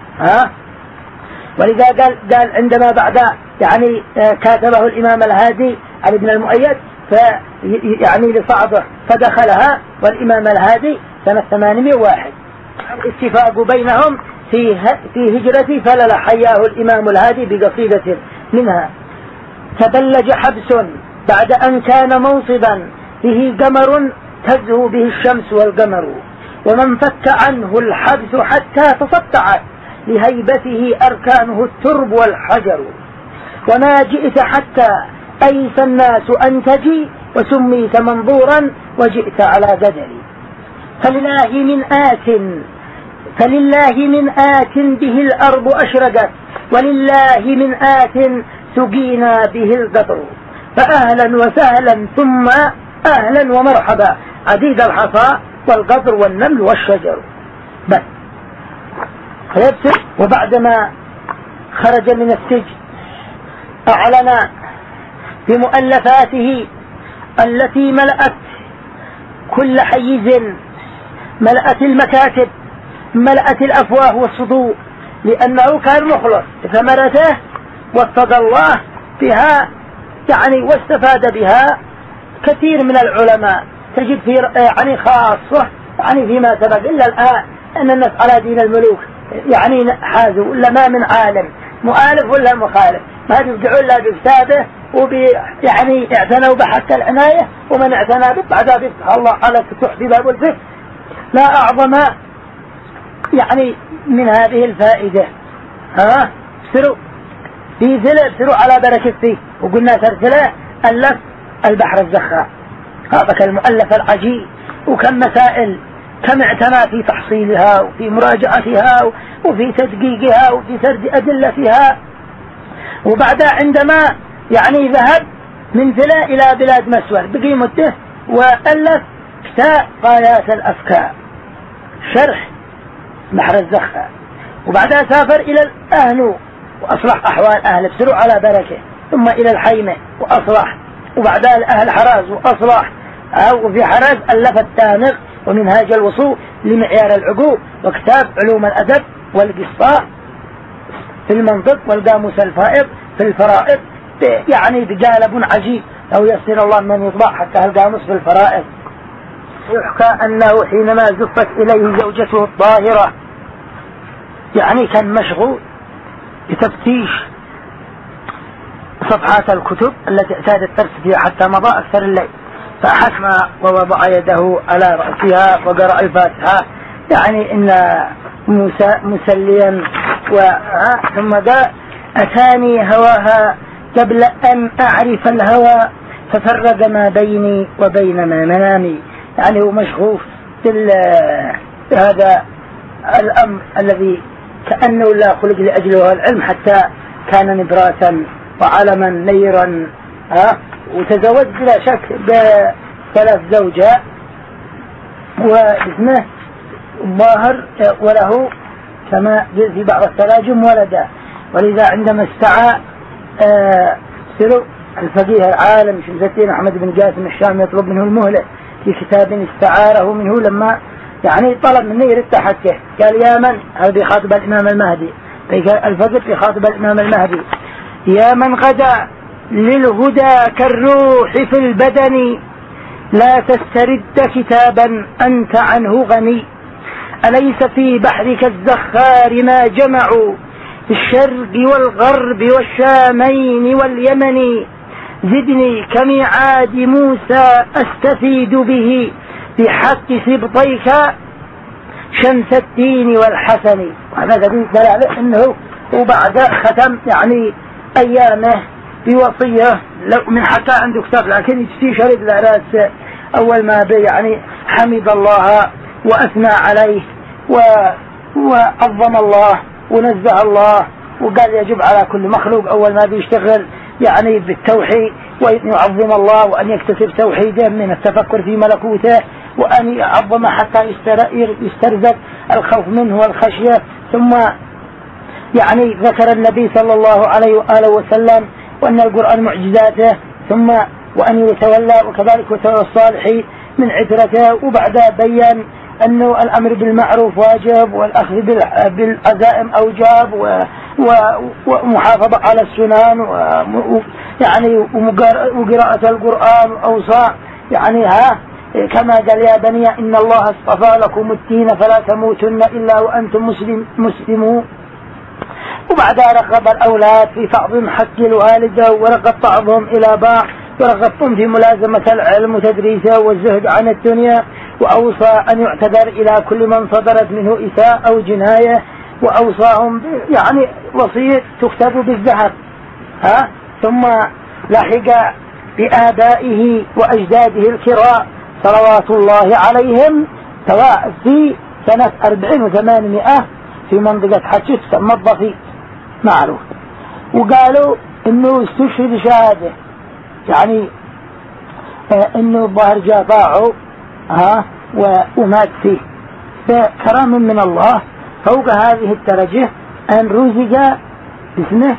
ولذا قال عندما بعد يعني كاتبه الإمام الهادي علي بن المؤيد يعني لصعبه فدخلها والإمام الهادي سنة 801. الاتفاق بينهم في هجرة فلل حياه الإمام الهادي بقصيدة منها: تبلج حبس بعد أن كان موصبا به قمر تزهو به الشمس والقمر، ومن فك عنه الحبس حتى تسطعت لهيبته أركانه الترب والحجر، وما جئت حتى أيس الناس أن تجي وسميت منظورا وجئت على قدري. فلله من آت به الأرض أشرقت، ولله من آت سقينا به القطر، فأهلا وسهلا ثم أهلا ومرحبا عديد الحصى والقطر والنمل والشجر. بس وبعدما خرج من السجن أعلن بمؤلفاته التي ملأت كل حيز، ملأت المكاتب، ملأت الأفواه والصدور، لأنه كان مخلص ثمرته واتقى الله بها يعني واستفاد بها كثير من العلماء. تجد في يعني خاصة يعني فيما سبق إلا الآن أن الناس على دين الملوك يعني حازوا ولا ما من عالم مؤالف ولا مخالف، ما يرجعوا إلا بكتابه يعني اعتنوا بحق العناية، ومن اعتنى به بعدها بيفتح الله على فتح في باب الفقه. لا أعظم يعني من هذه الفائدة. سروا في ذلة سروا على بركة فيه، وقلنا ترسله ألف البحر الزخار، هذا المؤلف العجيب، وكم مسائل كم اعتنى في تحصيلها وفي مراجعتها وفي تدقيقها وفي سرد أدلتها. وبعد عندما يعني ذهب من ذلة إلى بلاد مسور بقي مدة وألف كتاب غايات الأفكار شرح بحر الزخار، وبعدها سافر إلى الأهل وأصلح أحوال أهل بسروا على بركة، ثم إلى الحيمة وأصلح، وبعدها الأهل حراز وأصلح، وفي حراز ألف التامغ ومنهاج الوصول لمعيار العقول، وكتاب علوم الأدب والقصاء في المنطق، والقاموس الفائض في الفرائض، يعني بجالب عجيب لو يسر الله من يطبع حتى القاموس في الفرائض. يحكى أنه حينما زفت إليه زوجته الطاهرة يعني كان مشغول بتفتيش صفحات الكتب التي اعتاد الدرس فيها حتى مضى أكثر الليل، فحكم ووضع يده على رأسها وقرأ الفاتحة يعني إن مسليا، ثم قال: أتاني هواها قبل أن أعرف الهوى ففرق ما بيني وبين ما منامي. يعني هو مشغوف بهذا الأمر الذي كأنه لا خلق لأجله العلم، حتى كان نبراسا وعلما نيرا. وتزوج بلا شك ب3 زوجات، واسمه الظاهر وله كما في بعض التراجم ولدا. ولذا عندما استعى سلو الفقيه العالم شمس الدين أحمد بن قاسم الشامي يطلب منه المهلة في كتاب استعاره منه لما يعني طلب منه يرد حقه، قال يا من، هذا بيخاطب الإمام المهدي، الفقيه بيخاطب الإمام المهدي، يا من غدا للهدى كالروح في البدن لا تسترد كتابا أنت عنه غني، أليس في بحرك الزخار ما جمعوا الشرق والغرب والشامين واليمن، زدني كميعاد موسى أستفيد به بحق سبطيك شمس الدين والحسن. وهذا دليل على أنه وبعد ختم يعني أيامه بوصية لو من حتى عنده كتاب لكن يستشهد الأراس أول ما يعني حمد الله وأثنى عليه وعظم الله ونزه الله وقال يجب على كل مخلوق أول ما بيشتغل يعني بالتوحيد وأن يعظم الله وأن يكتسب توحيده من التفكر في ملكوته وأن يعظم حتى يسترزق الخوف منه والخشية. ثم يعني ذكر النبي صلى الله عليه وآله وسلم وأن القرآن معجزاته، ثم وأن يتولى وكذلك يتولى الصالحين من عترته، وبعدها بيّن أنه الأمر بالمعروف واجب والأخذ بالعزائم أوجاب ومحافظة على السنن يعني وقراءة القرآن وأوصى يعني كما قال يا بني إن الله اصطفى لكم الدين فلا تموتن إلا وأنتم مسلمون. وبعدها رغب الأولاد في تعظيم حق الوالدة ورغب بعضهم إلى بعض ورغبتم في ملازمة العلم وتدريسه والزهد عن الدنيا، وأوصى أن يعتذر إلى كل من صدرت منه إساءة أو جناية، وأوصاهم يعني وصية تكتب بالذهب. ثم لحق بآبائه وأجداده الكرام صلوات الله عليهم في سنة 4800 في منطقة حجة تسمى الضفي معروف، وقالوا إنه استشهد شهادة يعني إنه الظاهر جاء طاعه ومات فيه، فكرام من الله فوق هذه الدرجة أن رزق اسمه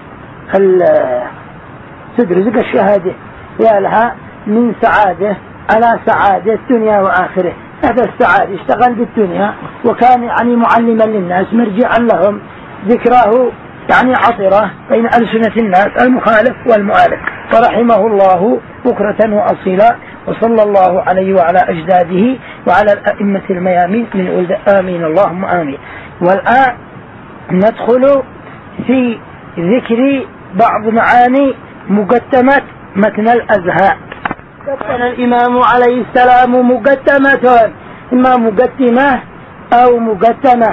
رزق الشهادة يا لها من سعادة على سعادة الدنيا وآخره. هذا السعادة اشتغل بالدنيا وكان يعني معلما للناس مرجعا لهم، ذكراه يعني عطرة بين ألسنة الناس المخالف والمؤالف، فرحمه الله بكرة وأصيلا، وصلى الله عليه وعلى أجداده وعلى الأئمة الميامين من ولد آمين اللهم آمين. والآن ندخل في ذكر بعض معاني مقدمة متن الأزهار. قدم الإمام عليه السلام مقدمة، إما مقدمة أو مقدمة،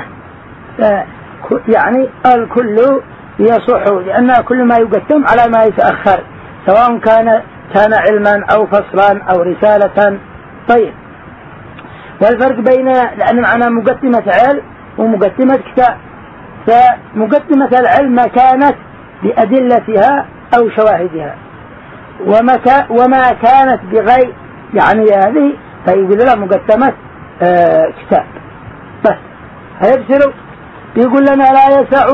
يعني الكل يصح لأن كل ما يقدم على ما يتأخر سواء كان علما أو فصلا أو رسالة. طيب، والفرق بين لأن معنا مقدمة علم ومقدمة كتاب، فمقدمة العلم ما كانت بأدلتها أو شواهدها، وما كانت بغير يعني هذه فيقول لها مقدمة كتاب بس. هيبسلوا يقول لنا لا يسع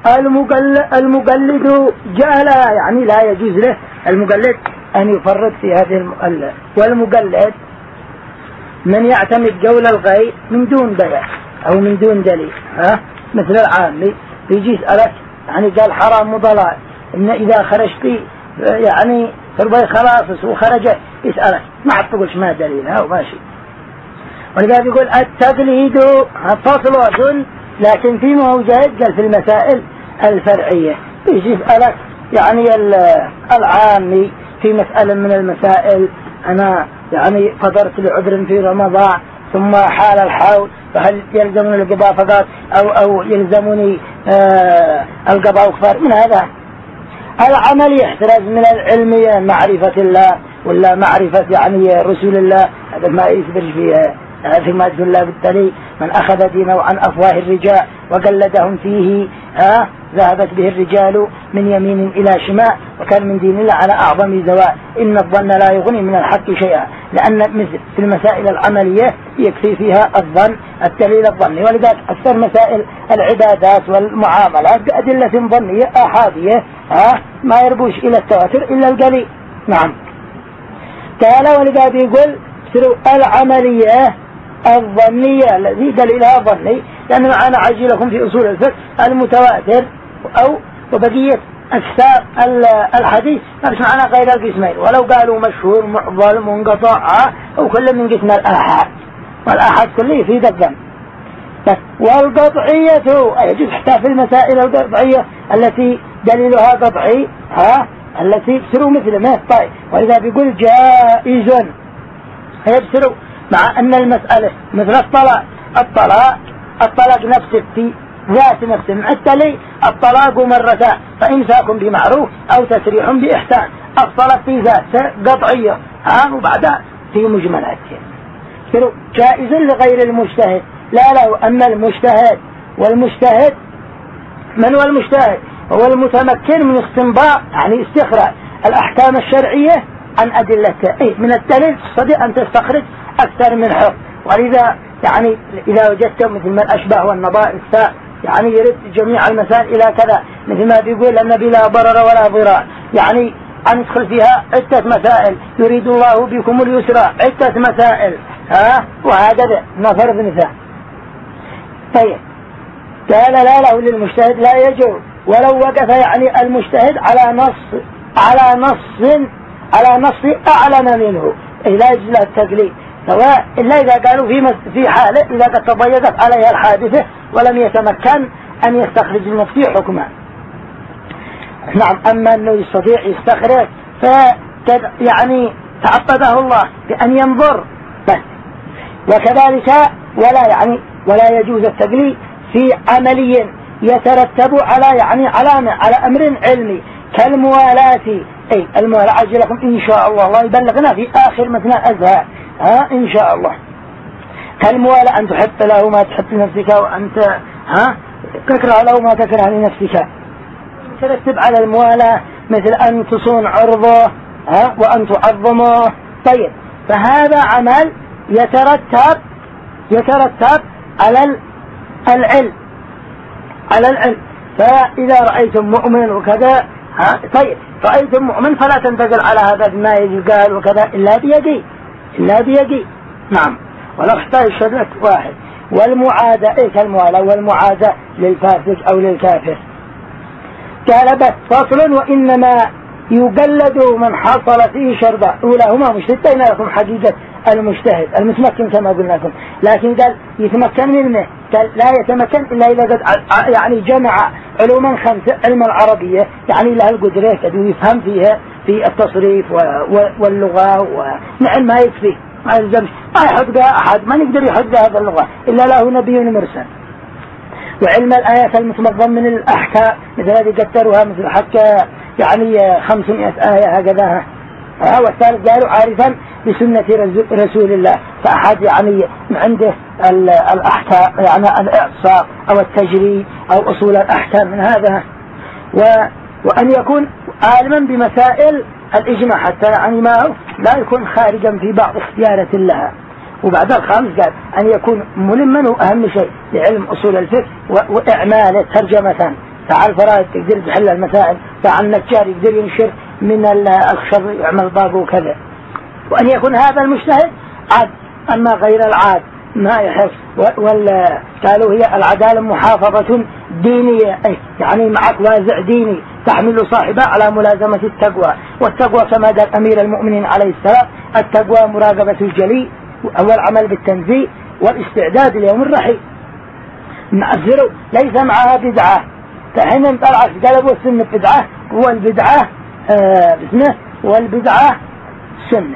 المقلد جهلا، يعني لا يجوز له المقلد أن يفرط في هذه المؤلف. والمقلد من يعتمد قول الغير من دون بيان أو من دون دليل، مثل العامي بيجي يسألك يعني قال حرام وضلال إن إذا خرجت يعني تربي خلاص وخرجت يسألك ما تقولش ما دليل وماشي. ولذلك يقول التقليد فصل لكن في موجود قال في المسائل الفرعية يجي يسألك يعني العامي في مسألة من المسائل، أنا يعني قدرت لعذر في رمضان ثم حال الحول فهل يلزمني القضاء فقط أو يلزمني القضاء وكفار؟ من هذا العمل يحترز من العلمية معرفة الله ولا معرفة يعني رسول الله، هذا ما يثبت فيه ما يدل الله بالدليل من أخذ دينه عن أفواه الرجال وقلدهم فيه ذهبت به الرجال من يمين إلى شمال، وكان من دين الله على أعظم زوال. إن الظن لا يغني من الحق شيئا، لأن مثل في المسائل العملية يكفي فيها الظن، الدليل الظني. ولذلك أكثر مسائل العبادات والمعاملات بأدلة ظنية آحادية ما يربوش إلى التواتر إلا القليل. نعم. تعالى ولذلك يقول العملية الظنية الذي دليلها ظني، لأن معنا عجلكم في أصول الفقه المتواتر أو وبقية أكثر الحديث مش معنا غير القسمين، ولو قالوا مشهور معضل منقطع أو كل من قسم الآحاد، والآحاد كله يفيد الظن. والقطعية يجوز حتى في المسائل القطعية التي دليلها قطعي التي يبصروا مثل ما. طيب وإذا بيقول جائز يبصروا مع أن المسألة مثل الطلاق نفسه في ذات نفسه معتلي الطلاق مرتان فإمساك بمعروف أو تسريح بإحسان. الطلاق في ذات قطعية وبعدها في مجملاتها جائز لغير المجتهد. لا له أن المجتهد والمجتهد من هو المجتهد؟ هو المتمكن من استنباط يعني استخراج الأحكام الشرعية عن أدلتها. من الدليل تستطيع أن تستخرج أكثر من حكم. ولذا يعني إذا وجدت مثل ما الأشباه والنظائر يعني يرد جميع المسائل إلى كذا، مثل ما بيقول النبي لا ضرر ولا ضرار، يعني أن يدخل فيها عدة مسائل، يريد الله بكم اليسرى، عدة مسائل وهذا نفرض مثال. طيب قال لا له للمجتهد لا يجوز ولو وقف يعني المجتهد على نص أعلم منه لا يجوز له التقليد، سواء إلا إذا قالوا في حالة إذا قد تضيقت عليها الحادثة ولم يتمكن أن يستخرج لنفسه حكما. نعم. أما أنه يستطيع يستخرج يعني تعقده الله بأن ينظر بس. وكذلك ولا يجوز التقليد في عملي يترتب على أمر علمي كالموالاة. الموالاة عجلكم إن شاء الله يبلغنا في آخر مثنى أزهار إن شاء الله. كالموالاة أن تحب له ما تحب لنفسك وأنت تكره له ما تكره لنفسك. يترتب على الموالاة مثل أن تصون عرضه وأن تعظمه. طيب فهذا عمل يترتب على العلم فإذا رأيتم مؤمن وكذا طيب رأيتم مؤمن فلا تنتقل على هذا ما يقال وكذا إلا بيدي. نعم. ولو احتاج شرط واحد. والمعادة كالموالاة والمعادة للفاسق أو للكافر. قال بس فصل وإنما يقلد من حصل فيه شرطا أولاهما مشتتين لكم حقيقة المجتهد المتمكن كما قلنا لكم، لكن قال يتمكن منه، قال لا يتمكن إلا إذا قد يعني جمع علوما خمسة: علم العربية يعني له القدرة قد يفهم فيها في التصريف واللغة ونعم ما يكفي ما يلزمش ما يحط أحد ما يقدر يحط هذا اللغة إلا له نبي مرسل. وعلم الآيات المتمضمن من الأحكام مثل هذه قدروها مثل حتى يعني 500 آية هكذا. والثالث قالوا عارفا بسنة رسول الله، فأحد يعني عنده الأحكام يعني الإعصار أو التجريد أو أصول الأحكام من هذا. وأن يكون عالما بمسائل الإجماع حتى يعني ما لا يكون خارجا في بعض اختيارة لها. وبعد الخامس قال أن يكون ملما وأهم شيء لعلم أصول الفقه وإعماله ترجمة. فعل فرائض يقدر يحل المسائل، فعل نجار يقدر ينشر من الخشب يعمل باب وكذا. وأن يكون هذا المجتهد عاد، أما غير العاد ما يحس. قالوا هي العدالة محافظة دينية، يعني معك وازع ديني تحمل صاحبه على ملازمة التقوى. والتقوى كما قال أمير المؤمنين عليه السلام: التقوى مراقبة الجلي والعمل بالتنزيه والاستعداد ليوم الرحيل. نعذروا ليس معها بدعة، فحين انطلعت قلبوا السنة بدعة والبدعة بسمه والبدعة سنة.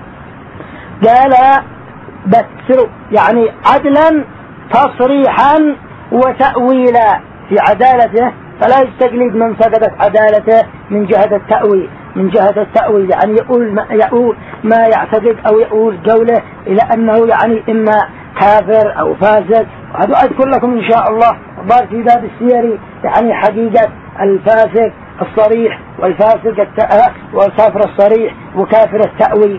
قال بسروا يعني عدلا تصريحا وتأويلا في عدالته، فلا يستقلد من فقدت عدالته من جهة التأويل يعني يقول ما يعتقد أو يقول قوله إلى أنه يعني إما كافر أو فاسق. وهذا أذكر لكم إن شاء الله أخبار في باب السير يعني حقيقة الفاسق الصريح والفاسق والكافر الصريح وكافر التأويل.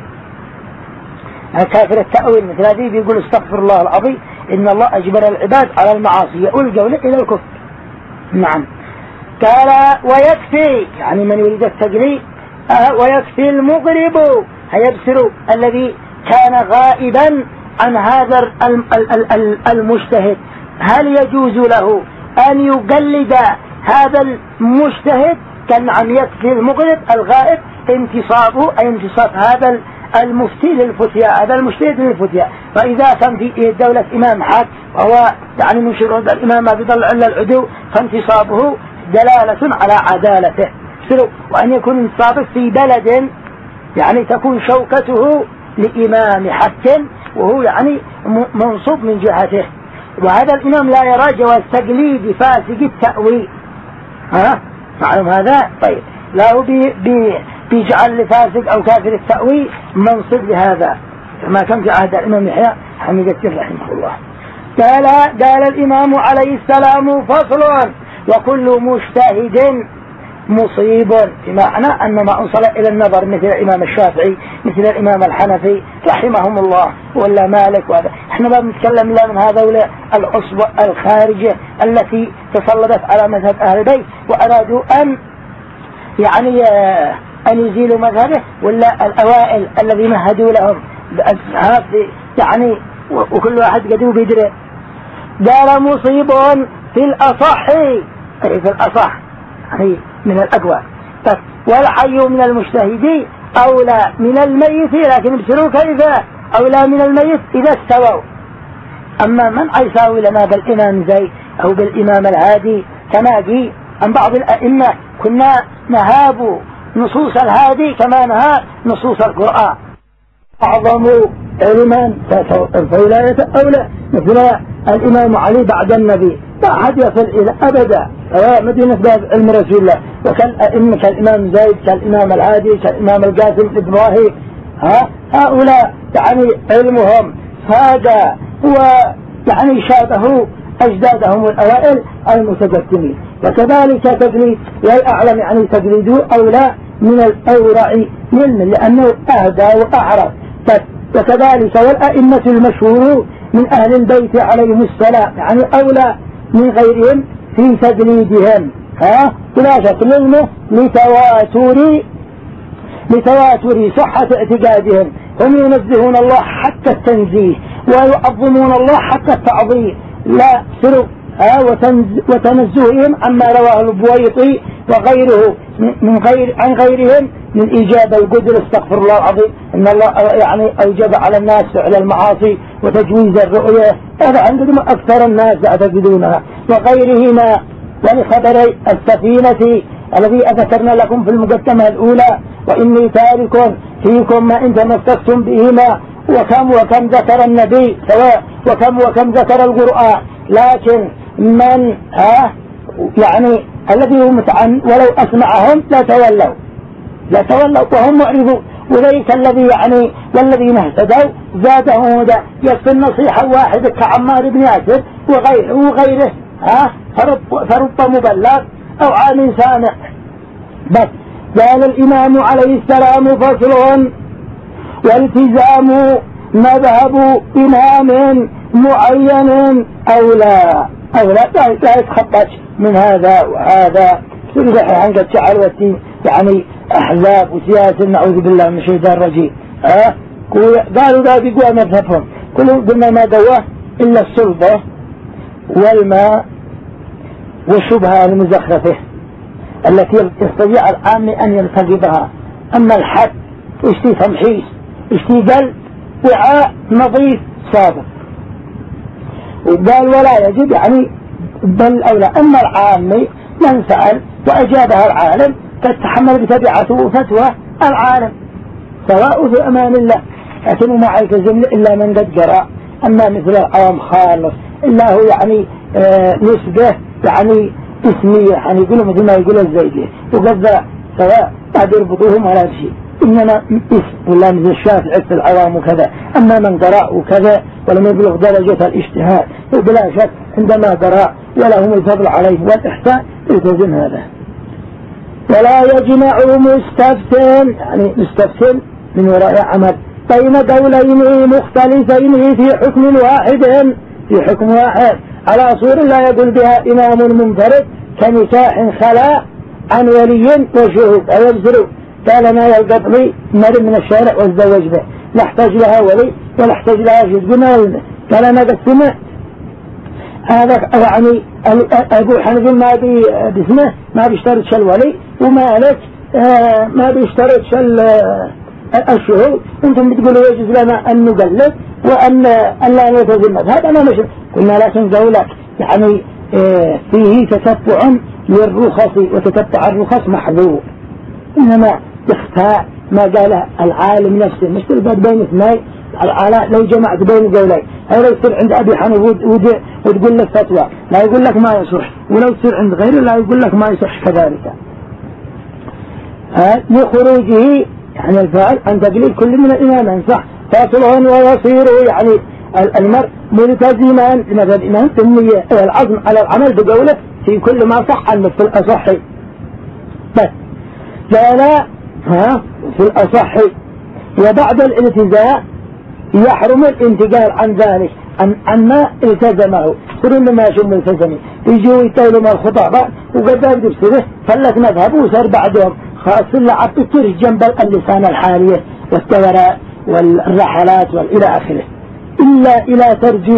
كافر التأويل مثل هذه بيقول استغفر الله العظيم إن الله أجبر العباد على المعاصي والقول إلى الكفر. نعم. قال ويكفي يعني من يريد التقليد ويكفي المغرب هيبصر الذي كان غائبا عن هذا المجتهد. هل يجوز له أن يقلد هذا المجتهد؟ كان نعم يكفي المغرب الغائب انتصابه أي انتصاب هذا المفتي للفتيا هذا المجتهد للفتيا. فإذا كان في دولة إمام حق وهو يعني من شروط الإمام ما بيضل إلا العدو فانتصابه دلالة على عدالته. وأن يكون انتصابه في بلد يعني تكون شوكته لإمام حق وهو يعني منصوب من جهته. وهذا الإمام لا يرى جواز تقليد فاسق التأويل. معلوم هذا؟ طيب لا هو بيجعل لفاسق أو كافر التأويل منصب لهذا كما كان في عهد الإمام يحيى حميد الدين رحمه الله. قال الإمام عليه السلام فصل وكل مجتهد مصيب، بمعنى أن ما أوصل إلى النظر مثل الإمام الشافعي مثل الإمام الحنفي رحمهم الله ولا مالك. وهذا احنا ما بنتكلم لا من هذا العصبة الخارجة التي تسلطت على مذهب أهل البيت وأرادوا أن يعني أن يزيلوا مذهبه، ولا الأوائل الذي مهدوا لهم يعني وكل واحد قدوا بيدره. قال مصيب في الأصح أي في الأصح يعني من الأقوى. والحي من المجتهدين أولى من الميت، لكن بسروا كيف أولى من الميت إذا استووا. أما من يساوي لنا بالإمام زي أو بالإمام الهادي كما جي عن بعض الأئمة كنا نهاب نصوص الهادي كما نهى نصوص القرآن. أعظم علما فولاية أولى مثل الإمام علي بعد النبي لا أحد يصل إلى أبدا مدينة باب علم رسول الله. وكالأئمة كالإمام زيد كالإمام العادي كالإمام القاسم الإبراهيم هؤلاء يعني علمهم هذا ويعني شابه أجدادهم الأوائل المتقدمين. وكذلك تقليد والأعلم يعني تقليده أولى من الأورع علما لأنه أهدى وأعرف. وكذلك والأئمة المشهور من أهل البيت عليهم السلام يعني أولى من غيرهم في تقليدهم ولا شك العلم لتواتر صحة اعتقادهم. هم ينزهون الله حتى التنزيه ويعظمون الله حتى التعظيم لا سروا وتنزههم عما رواه البويطي وغيره عن غيرهم من إيجاب القدر استغفر الله العظيم إن الله يعني أوجب على الناس فعل المعاصي وتجويز الرؤية. هذا عندهم أكثر الناس يعتقدونها وغيرهما. ولخبر السفينة الذي أذكرنا لكم في المقدمة الأولى وإني تارك فيكم ما إن تمسكتم بهما وكم ذكر النبي سواء وكم ذكر القرآن. لكن من يعني الذي هم ولو أسمعهم لا تولوا وهم معرضون. وذلك الذي يعني والذين اهتدوا زادهم هدى. يكفي النصيحة واحدة كعمار بن ياسر وغيره فرب مبلغ أو عام سامع. بس قال الإمام عليه السلام فصل والتزام مذهب إمام معين أولى لا يتخطش من هذا وهذا. سرح عن قد شعر يعني أحزاب وسياسة نعوذ بالله من الشيطان الرجيم. قالوا ذا بيقوا مذهبهم كلهم قلنا ما دواه إلا السلطة والماء والشبهة المزخرفة التي يستطيع العام أن يلتقطها. أما الحد اشتي تمحيص اشتي قلب وعاء نظيف صادق. وقال ولا يجب يعني بل أولى. أما العامي من سأل وأجابها العالم تتحمل بتبعته فتوى العالم سواء في أمان الله لكنه ما يلتزم إلا من قد جرى. أما مثل العوام خالص إلا هو يعني نسبة يعني اسمية يعني يقولوا مثل ما يقول الزيدية وقد سواء بعد يربطوهم ولا شيء إنما اسم ولا مثل الشافعي في العوام وكذا. أما من قرأ وكذا ولم يبلغ درجة الاجتهاد بلا شك عندما قرأ ولهم الفضل عليه والإحسان يلتزم هذا. ولا يجمع مستفتن يعني مستفتن من وراء عمل بين قولين مختلفين في حكم واحد على صور لا يقول بها إمام منفرد كنكاح خلا عن ولي وشهود أو يبزر قال ما يلقطني مر من الشارع والزوج به لا احتاج لها ولي ولا احتاج لها شهود قلنا قال أنا قد سمعت هذا يعني أبو حنيفة ما باسمه ما بيشترط الولي ومالك ما بيشترط الشهود. انتم بتقولوا يجوز لنا أن نقلد وأن لا نلتزم هذا أنا مش قلنا لكن قولك يعني فيه تتبع للرخص وتتبع الرخص محظور إنما اخفاء ما قاله العالم نفسه مش تلبد بين اثنين لو جمعت بين قولين هذا يصير عند أبي حنيفة وتقول لك فتوى لا يقول لك ما يصح ولو تصير عند غيره لا يقول لك ما يصح كذلك. لخروجه يعني الفعل عن تقليد كل من الإمامين صح فاصله ويصير يعني المرء ملتزما لماذا الإمام ثمية العزم على العمل بقوله في كل ما صح عنه في الأصح بس لا في الأصح. وبعد الالتزام يحرم الانتقال عن ذلك عما التزمه كل ما شو ملتزمين يجوا يتولوا من الخطابة وقدام بسره فلت مذهب وصار بعدهم خاص لعب الترج جنب اللسان الحالية والتوراء والرحلات والإلى آخره إلا إلى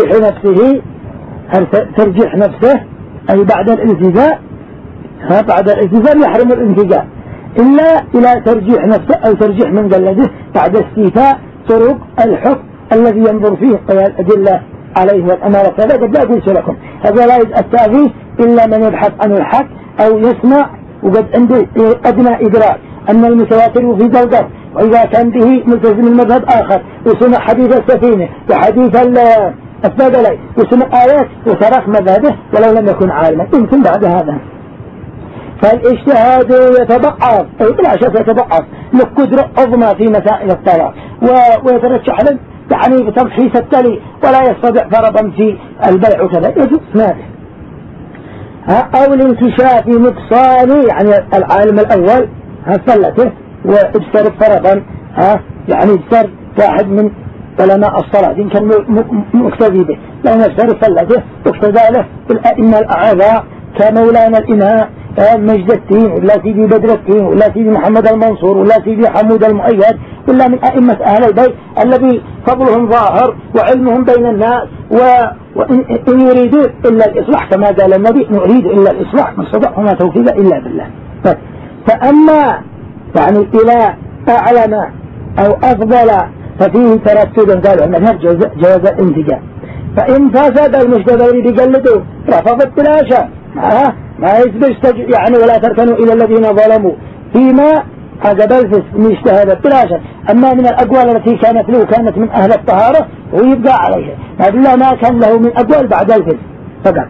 ترجيح نفسه أي بعد الالتزام بعد الالتزام يحرم الانتقال إلا إلى ترجيح نفسه أو ترجيح من قلده بعد استيفاء طرق الحكم الذي ينظر فيه الأدلة عليه والأمارة. هذا قد لا قلت لكم هذا لا يتأتى فيه إلا من يبحث عن الحق أو يسمع وقد عنده أدنى إدراك أن المتواتر في ذلك وإذا كان به ملتزم المذهب آخر وسمع حديث السفينة وحديث الثقلين وسمع آيات وترك مذهبه ولو لم يكن عالما يمكن بعد هذا. فالاجتهاد يتبعض أي بلا شك يتبعض لقدرة عظمى في مسائل الطلاق ويترشح له يعني بتمحيص التلي ولا يستطيع فرضا في البيع وكذا يجوز ماذا أو الانكشاف نقصان يعني العالم الأول فلته وابصر فرضا يعني ابصر واحد من علماء الصلاة إن كان مقتدي به لأن ابصر فلته اقتدى له الأئمة الأعضاء كمولانا الإمام مجد الدين ولا سيدي بدر الدين ولا سيدي محمد المنصور ولا سيدي حمود المؤيد ولا من أئمة أهل البيت الذي فضلهم ظاهر وعلمهم بين الناس وإن يريدون إلا الإصلاح كما قال النبي نريد إلا الإصلاح ما استطاع وما توفيق إلا بالله. فأما يعني إلى أعلم أو أفضل ففيه تردد قالوا أن جواز الانتقال فإن فسد المجتبين بيقلدوا رفضت بلا شك ما يثبت يعني ولا تركنوا إلى الذين ظلموا فيما قبل من اجتهادت بلا شك. أما من الأقوال التي كانت له كانت من أهل الطهارة ويبقى عليها هذا ما كان له من أقوال بعد الفسق فقط.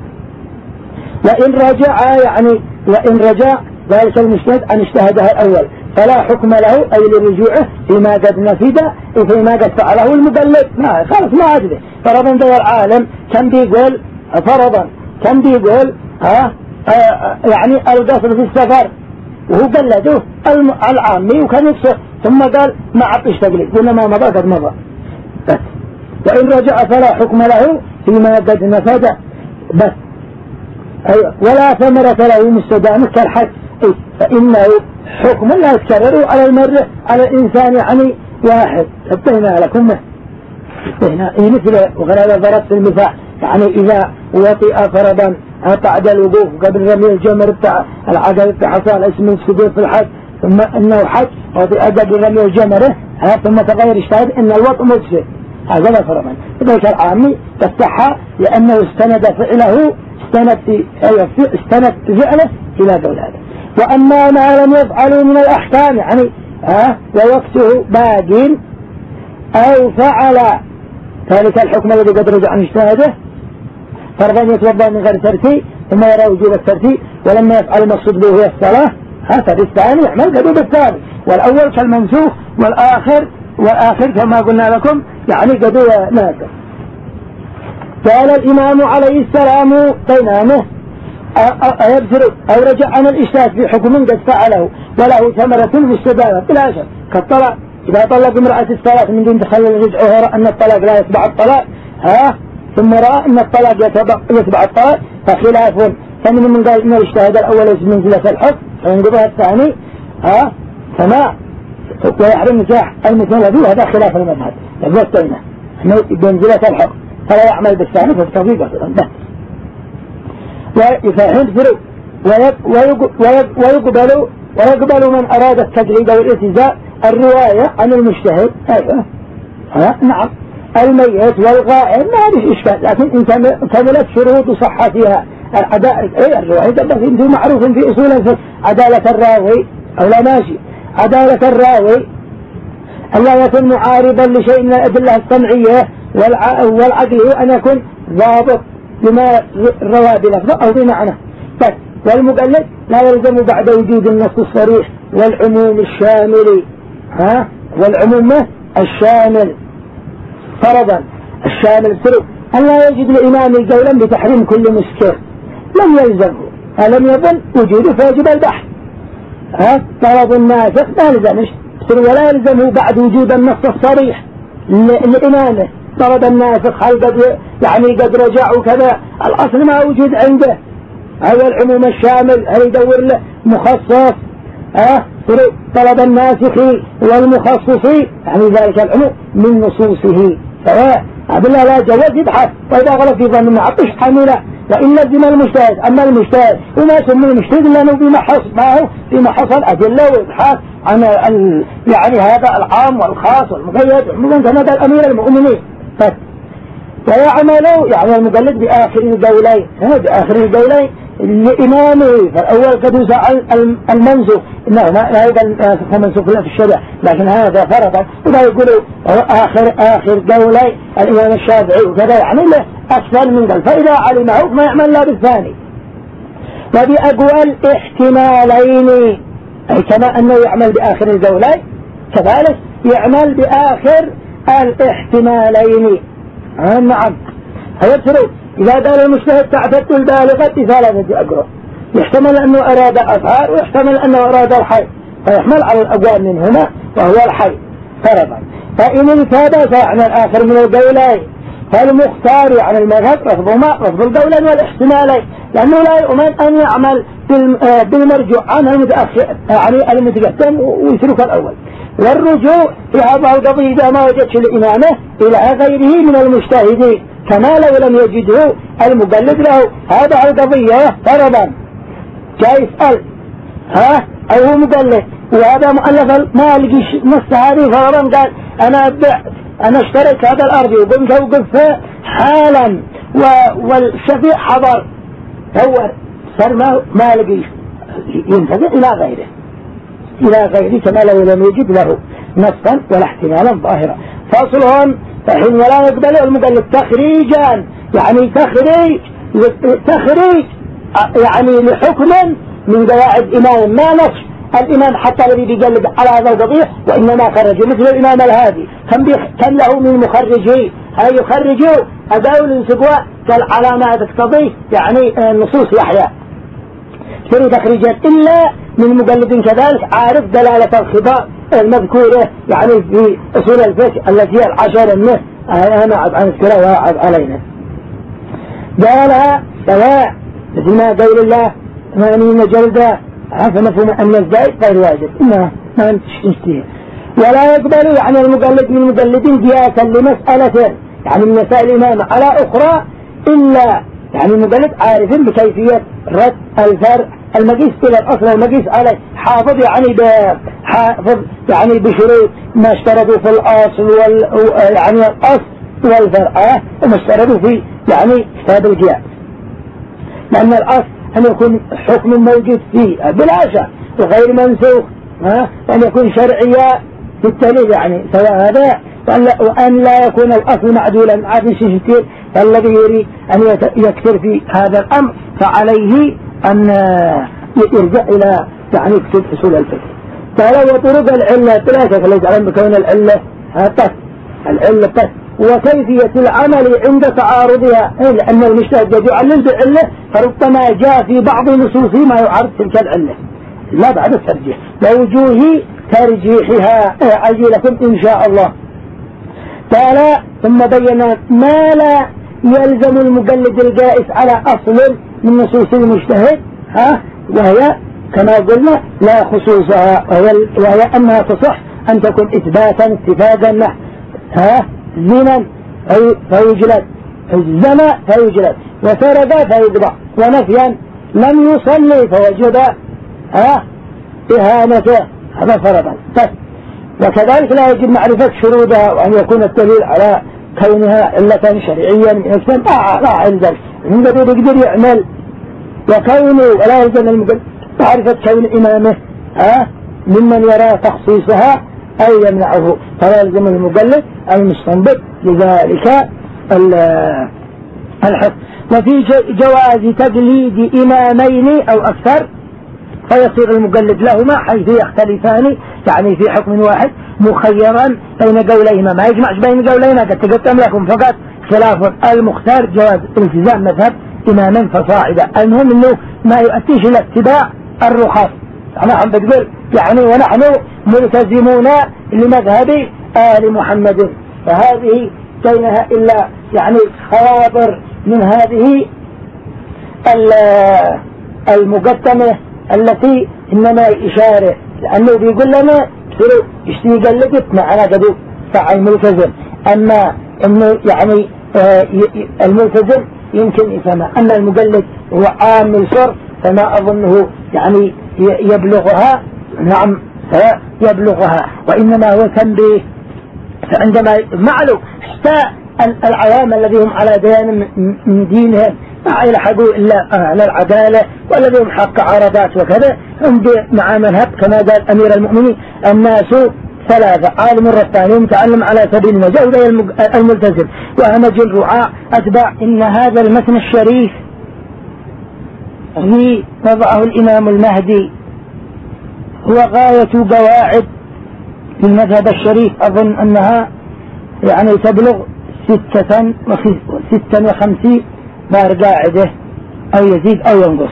وإن رجع ذلك المجتهد أن اجتهدها الأول فلا حكم له أي لرجوعه فيما قد نفذ وفيما قد فعله المقلد ما خلص ما عجبه. فرضا ذو العالم كان بيقول فرضا كان بيقول يعني القصر في السفر وهو قلده العامي وكان يكسر ثم قال ما عطش تقليد قلنا ما مضى قد مضى بس. وإن رجع فلا حكم له فيما قد نفذ بس ولا ثمرة له مستدامة كالحج فإنه حكم لا يتكرر على المرة على الإنسان يعني واحد. انتهينا لكم انتهينا مثل وغير ضربت المثال يعني إذا وطئ فرضا بعد الوقوف قبل رمي الجمر بتاع العقل بتاع حصل اسمه السجود في الحج ثم انه حج وطئ قبل رمي الجمر ثم تغير اجتهاد ان الوطء مجزئ هذا لا فرضا. ذلك العامي تصح لأنه استند فعله استند فعله إلى قول هذا. وأما ما لم يفعلوا من الأحكام يعني ووقته باق أو فعل ذلك الحكم الذي قد رجع عن اجتهاده فرضا يتوضا من غير ترتيب ثم يرى وجوب الترتيب ولما يفعل المقصود به هي الصلاة هذا الثاني يعمل قدوب الثاني والأول كالمنسوخ والآخر كما قلنا لكم يعني قدوب ناقص. قال الإمام عليه السلام بينامه يبصر أو رجع عن الإشتات في حكم قد فعله وله ثمرة مستدامة بلا شك كالطلاق. إذا طلق امرأة الثلاث من دون تخلل رجعها رأى أن الطلاق لا يتبع الطلاق ثم رأى أن الطلاق يتبع الطلاق فخلاف. فمن من قال إنه اجتهد الأول منزلة الحكم فينقضها الثاني فما ويحرم نكاح المثل الذي هذا خلاف المذهب الوسطينة أنه بمنزلة الحكم فلا يعمل بالثاني فالتطبيق أصلا ويقبل من أراد التجريد والإتزاء الرواية عن المجتهد. أيوة نعم الميت والغائب ما فيش إشكال، لكن إن كملت شروط صحتها الرواية في معروف في أصول الفقه عدالة الراوي أو لا ماشي عدالة الراوي ألا يكون معارضا لشيء من الأدلة السمعية والعقل هو أن يكون ضابط بما روى بلفظه أو بمعنى بس. والمقلد لا يلزم بعد وجود النص الصريح والعموم الشامل والعموم الشامل فرضا الشامل سرق أن لا يجد الإمام قولا بتحريم كل مسكر لم يلزمه ألم يظن وجوده فيجب البحث طلب الناسخ ما يلزمش ولا يلزمه بعد وجود النص الصريح لإمامه طلب الناسخ هل قد رجع وكذا الأصل ما وجود عنده هذا العموم الشامل هل يدور له مخصص طلب الناسخ والمخصص يعني ذلك العموم من نصوصه سواء بالله لا جواز يبحث وإذا غلط في ظن عطش حاملة وإن لزم المجتهد. أما المجتهد وما سمي المجتهد لأنه بما حصل أدلة وإبحاث عن يعني هذا العام والخاص والمقيد ومن هذا الأمير المؤمنين ويعمل يعني المقلد بآخر القولين لإمامه. فالأول قد يسعى المنسوخ إنه لا يقال منسوخ في الشرع لكن هذا فرضا ولا يقولوا آخر قولي الإمام الشافعي وكذا يعني له أكثر من قال فإذا علمه ما يعمل لا بالثاني. وبأقوى الاحتمالين أي كما أنه يعمل بآخر القولين كذلك يعمل بآخر الاحتمالين. نعم فيبصروا إذا قال المجتهد تعتد البالغة بثلاثة أقوال يحتمل أنه أراد الأظهار ويحتمل أنه أراد الحي فيحمل على الأقوال منهما وهو الحي فرضا. فإن التبس عن الآخر من القولين فالمختار عن المذهب رفض القولين والاحتمالين لأنه لا يؤمن أن يعمل بالمرجوع عن المتأخر يعني المتقدم ويترك الأول. والرجوع في هذا القضية إذا ما وجدش الإمامة إلى غيره من المجتهدين كما لو لم يجده المقلد له هذا القضية فرضا جاء يسأل أو هو مقلد وهذا مؤلف ما لقيش نص هذه فرضا قال أنا اشتريت هذا الأرض وقمت أوقف حالا والشفيع حضر هو صار ما لقيش ينتقل إلى غيره كما لو لم يجد له نصا ولا احتمالا ظاهرا. فاصلهم فحين ولا يقبل المقلد تخريجا يعني تخريج يعني لحكم من قواعد إمام ما نص الإمام حتى الذي بيقلد على هذا القضية وإنما خرج مثل الإمام الهادي كان له من مخرجي هاي يخرجوا أداول سقواء كالعلامات تقتضي يعني نصوص يحيى سروا تخريجا إلا من مقلد كذلك عارف دلالة الخطاب المذكورة يعني في أصول الفقه التي هي العشر منه أنا عن السلاء وأعب علينا قالها سواء مثل ما قول الله 80 جلدة فمفهوم أن الزائد غير واجب ما نشتيه. ولا يقبل يعني المقلد من مقلد قياسا لمسألة يعني من مسائل الإمامة على أخرى إلا يعني المقلد عارف بكيفية رد الفرع المقيس إلى الأصل المقيس عليه حافظ يعني بشروط ما اشترطوا في الأصل يعني الأصل والفرع وما اشترطوا في يعني كتاب القياس لأن الأصل أن يكون حكم موجود فيه بلا شك وغير منسوخ وأن يكون شرعيا في التالي يعني سواء هذا وأن لا يكون الأصل معدولا عادي شيء فالذي يريد أن يكثر في هذا الأمر فعليه أن يرجع إلى يعني كتب أصول الفقه. قال وطرق العلة ثلاثة فليس علم بكون العلة العلة وكيفية العمل عند تعارضها، لأن المجتهد يعلل بعلة فربما جاء في بعض نصوصه ما يعارض تلك العلة لا بعد الترجيح، ووجوه ترجيحها أجي لكم إن شاء الله. قال ثم بينا ما لا يلزم المقلد الجائز على أصل من نصوص المجتهد، وهي كما قلنا لا خصوصها، وهي أنها تصح أن تكون إثباتا اتفاقا له، زنا فيجلد، الزنا فيجلد، وسرق فيقطع، ونفيا لم يصلي فوجب إهانته، هذا فرضا. وكذلك لا يجب معرفة شروطها وأن يكون الدليل على كونها علة شرعيا من الإسلام، لا عندك المقلد يقدر يعمل وكونه، ولا يلزم المقلد معرفة كون إمامه ممن يرى تخصيصها أو يمنعه، فلا يلزم المقلد المستنبط لذلك الحكم. وفي جواز تقليد إمامين أو أكثر فيصير المقلد لهما حيث يختلفان، يعني في حكم واحد مخيرا بين قوليهما، ما يجمعش بين قوليهما قد تقدم لكم فقط خلاف المختار جواز التزام مذهب إماما فصاعدا. المهم أنه ما يؤتيش إلى اتباع الرخص، نحن بتقول يعني ونحن ملتزمون لمذهب آل محمد، فهذه كينها إلا يعني خواطر من هذه المقدمة التي إنما إشارة، لأنه بيقول لنا اشتري قلدت معنا قدو فعل ملتزم، أما إنه يعني الملتزم يمكن يفهم، أما المقلد هو عامل صرف فما أظنه يعني يبلغها، نعم يبلغها، وإنما هو تنبيه. فعندما معلو حتى العوام الذين هم على ديان من دينهم ما يلحقوا إلا على العدالة، والذين هم حق عرضات وكذا هم مع منهب كما قال أمير المؤمنين الناس ثلاثة: عالم رباني متعلم على سبيل النجاة الملتزم وهمج الرعاة أتباع. إن هذا المتن الشريف في وضعه الإمام المهدي هو غاية قواعد في المذهب الشريف، أظن أنها يعني تبلغ 56 بار قاعدة أو يزيد أو ينقص.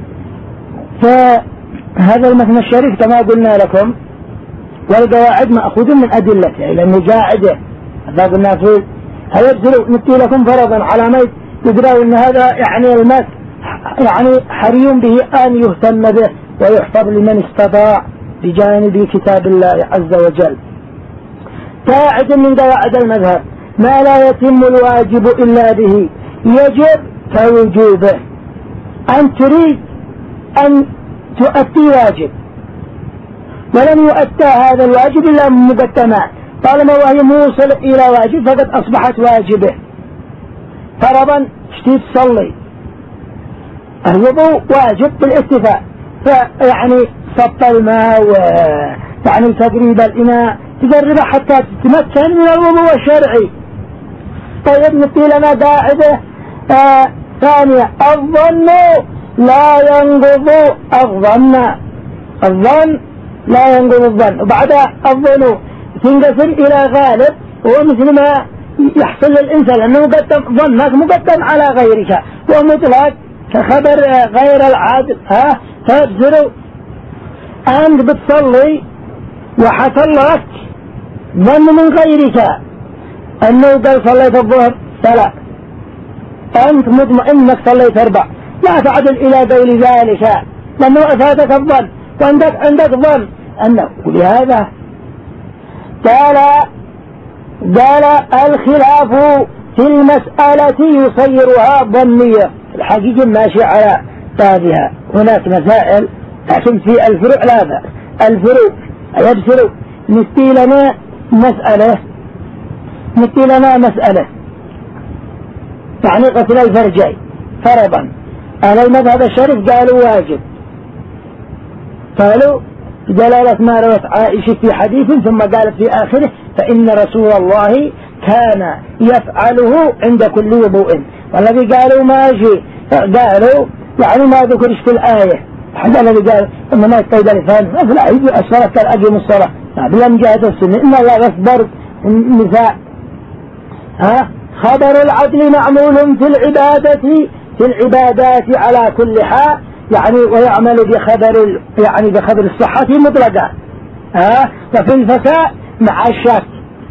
فهذا المتن الشريف كما قلنا لكم والقواعد مأخوذ من أدلته، لأنه قاعدة هذا قلنا فيه هيبذلوا نتي لكم فرضا على ما يقرأوا أن هذا يعني المس يعني حري به أن يهتم به ويحفظ لمن استطاع بجانب كتاب الله عز وجل. قاعدة من قواعد المذهب: ما لا يتم الواجب إلا به يجب كوجوبه. أن تريد أن تؤتي واجب ولم يؤتى هذا الواجب إلا مقدمات، طالما وهي موصل إلى واجب فقد أصبحت واجبه. فرضا اشتي تصلي، الوضوء واجب بالاتفاق، فيعني صب الماء ويعني تقريب الإناء تقربه حتى تتمكن من الوضوء الشرعي. طيب نقول لنا قاعدة ثانية: الظن لا ينقض الظن، الظن لا ينقض الظن، وبعدها الظن تنقسم إلى غالب، وهو مثل ما يحصل للإنسان أنه مقدم ظنك مقدم على غيرك، ومطلق كخبر غير العادل. فابزروا أنت بتصلي وحصل لك ظن من غيرك أنه قال صليت الظهر 3، أنت مطمئن أنك صليت 4، لا تعدل إلى قول ذلك لأنه أفادك الظن، وعندك ظن أنه. ولهذا قال الخلاف في المسألة يصيرها ظنية، الحقيقة ماشي على بابها. هناك مسائل لكن في الفروع لا بأس، الفروع يبصروا. نستي لنا مسألة يعني قتل الفرجين فرضا، أهل المذهب الشريف قالوا واجب، قالوا دلالة ما روت عائشة في حديث ثم قالت في آخره: فإن رسول الله كان يفعله عند كل وضوء. والذي قالوا ماشي قالوا يعني ما ذكرش في الآية، حتى الذي قال إنما يستيد لسانه فلا يجب الصلاة كالأجم الصلاة بلا مجاهدة السنة، إن الله يصبر النساء خبر العدل معمول في العبادات على كل حال، يعني ويعمل بخبر الصحة مطلقا، وفي الفساء مع الشك.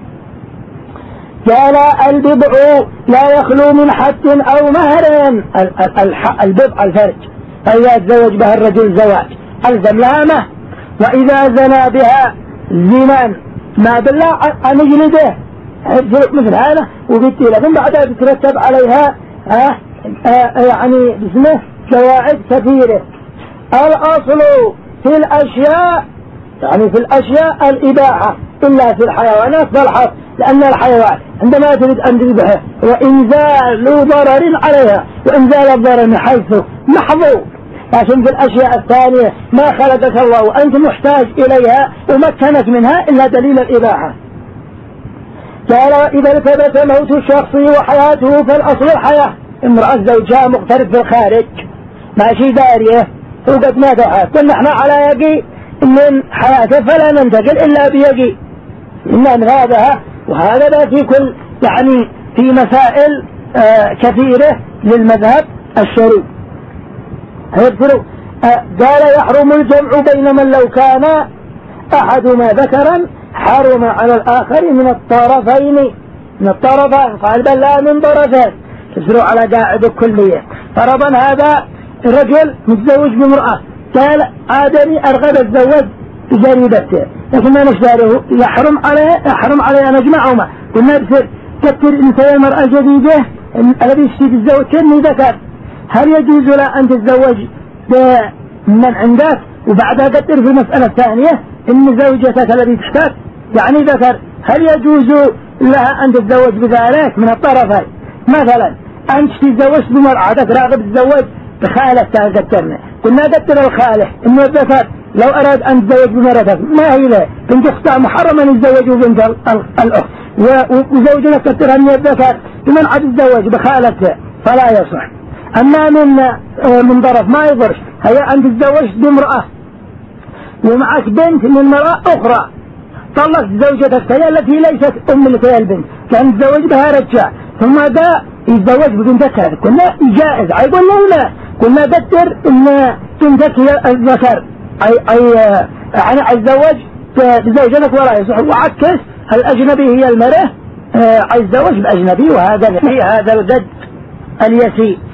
قال البضع لا يخلو من حد أو مهر. البضع الفرج، فإذا تزوج بها الرجل زواج ألزم لها مهر، وإذا زنى بها زنا ما بالله أن يجلده مثل هذا، وقلت لكم بعدها تترتب عليها يعني اسمه فوائد كثيرة. الأصل في الأشياء، يعني في الأشياء الإباحة إلا في الحيوانات فالحظ، لأن الحيوان عندما تريد أن تذبحه وإنزال ضرر عليها، وإنزال الضرر من حيث محظور، لكن في الأشياء الثانية ما خلقك الله وأنت محتاج إليها ومكنك منها إلا دليل الإباحة. قال إذا ثبت موت الشخص وحياته فالأصل الحياة. امرأة زوجها مغترب في الخارج ماشي دارية وقد مات حياة، قلنا احنا على يقي من حياته فلا ننتقل إلا بيقي، إلا من هذا وهذا في كل يعني في مسائل كثيرة للمذهب الشرعي. قال يحرم الجمع بين من لو كان أحدهما ذكرا حرم على الآخر من الطرفين، قال بل لا من طرفين، تسروا على قاعدة الكلية. فرضا هذا الرجل متزوج بامرأة، قال آدمي أرغب الزوج بجريدته، لكن ما نشتاره يحرم عليه أن أجمعهما. قلنا بسر كثر إنسان المرأة جديدة الذي يشتي تتزوج كني ذكر، هل يجوز له أن تتزوج من عندك وبعدها قدر في مسألة ثانية إن زوجتك الذي تشتاك يعني ذكر، هل يجوز لها أن تتزوج بذلك من الطرفين؟ مثلا أنت تتزوج بمرأة راغب تتزوج بخالتها قدرنا، قلنا قدر الخالة إنه الذكر لو أراد أن تتزوج بمرتك ما هي له بنت أختها محرم أن يتزوجوا بنت الأخت، وزوجنا قدرها من الذكر بمن عاد تتزوج بخالتها فلا يصح. أما من طرف ما يضرش، هي أن تتزوج بامرأة ومعك بنت من مرأة أخرى، طلقت زوجتك هي التي ليست أم لك هي البنت، كان تتزوج بها رجال ثم دا يتزوج ببنتك هذه، قلنا جائز. يقول لا، قلنا قدر إن بنتك هي الذكر يعني يتزوج بزوجتك ولا يصح، وعكس الأجنبي هي المرأة يتزوج بأجنبي، وهذا هذا القد اليسير.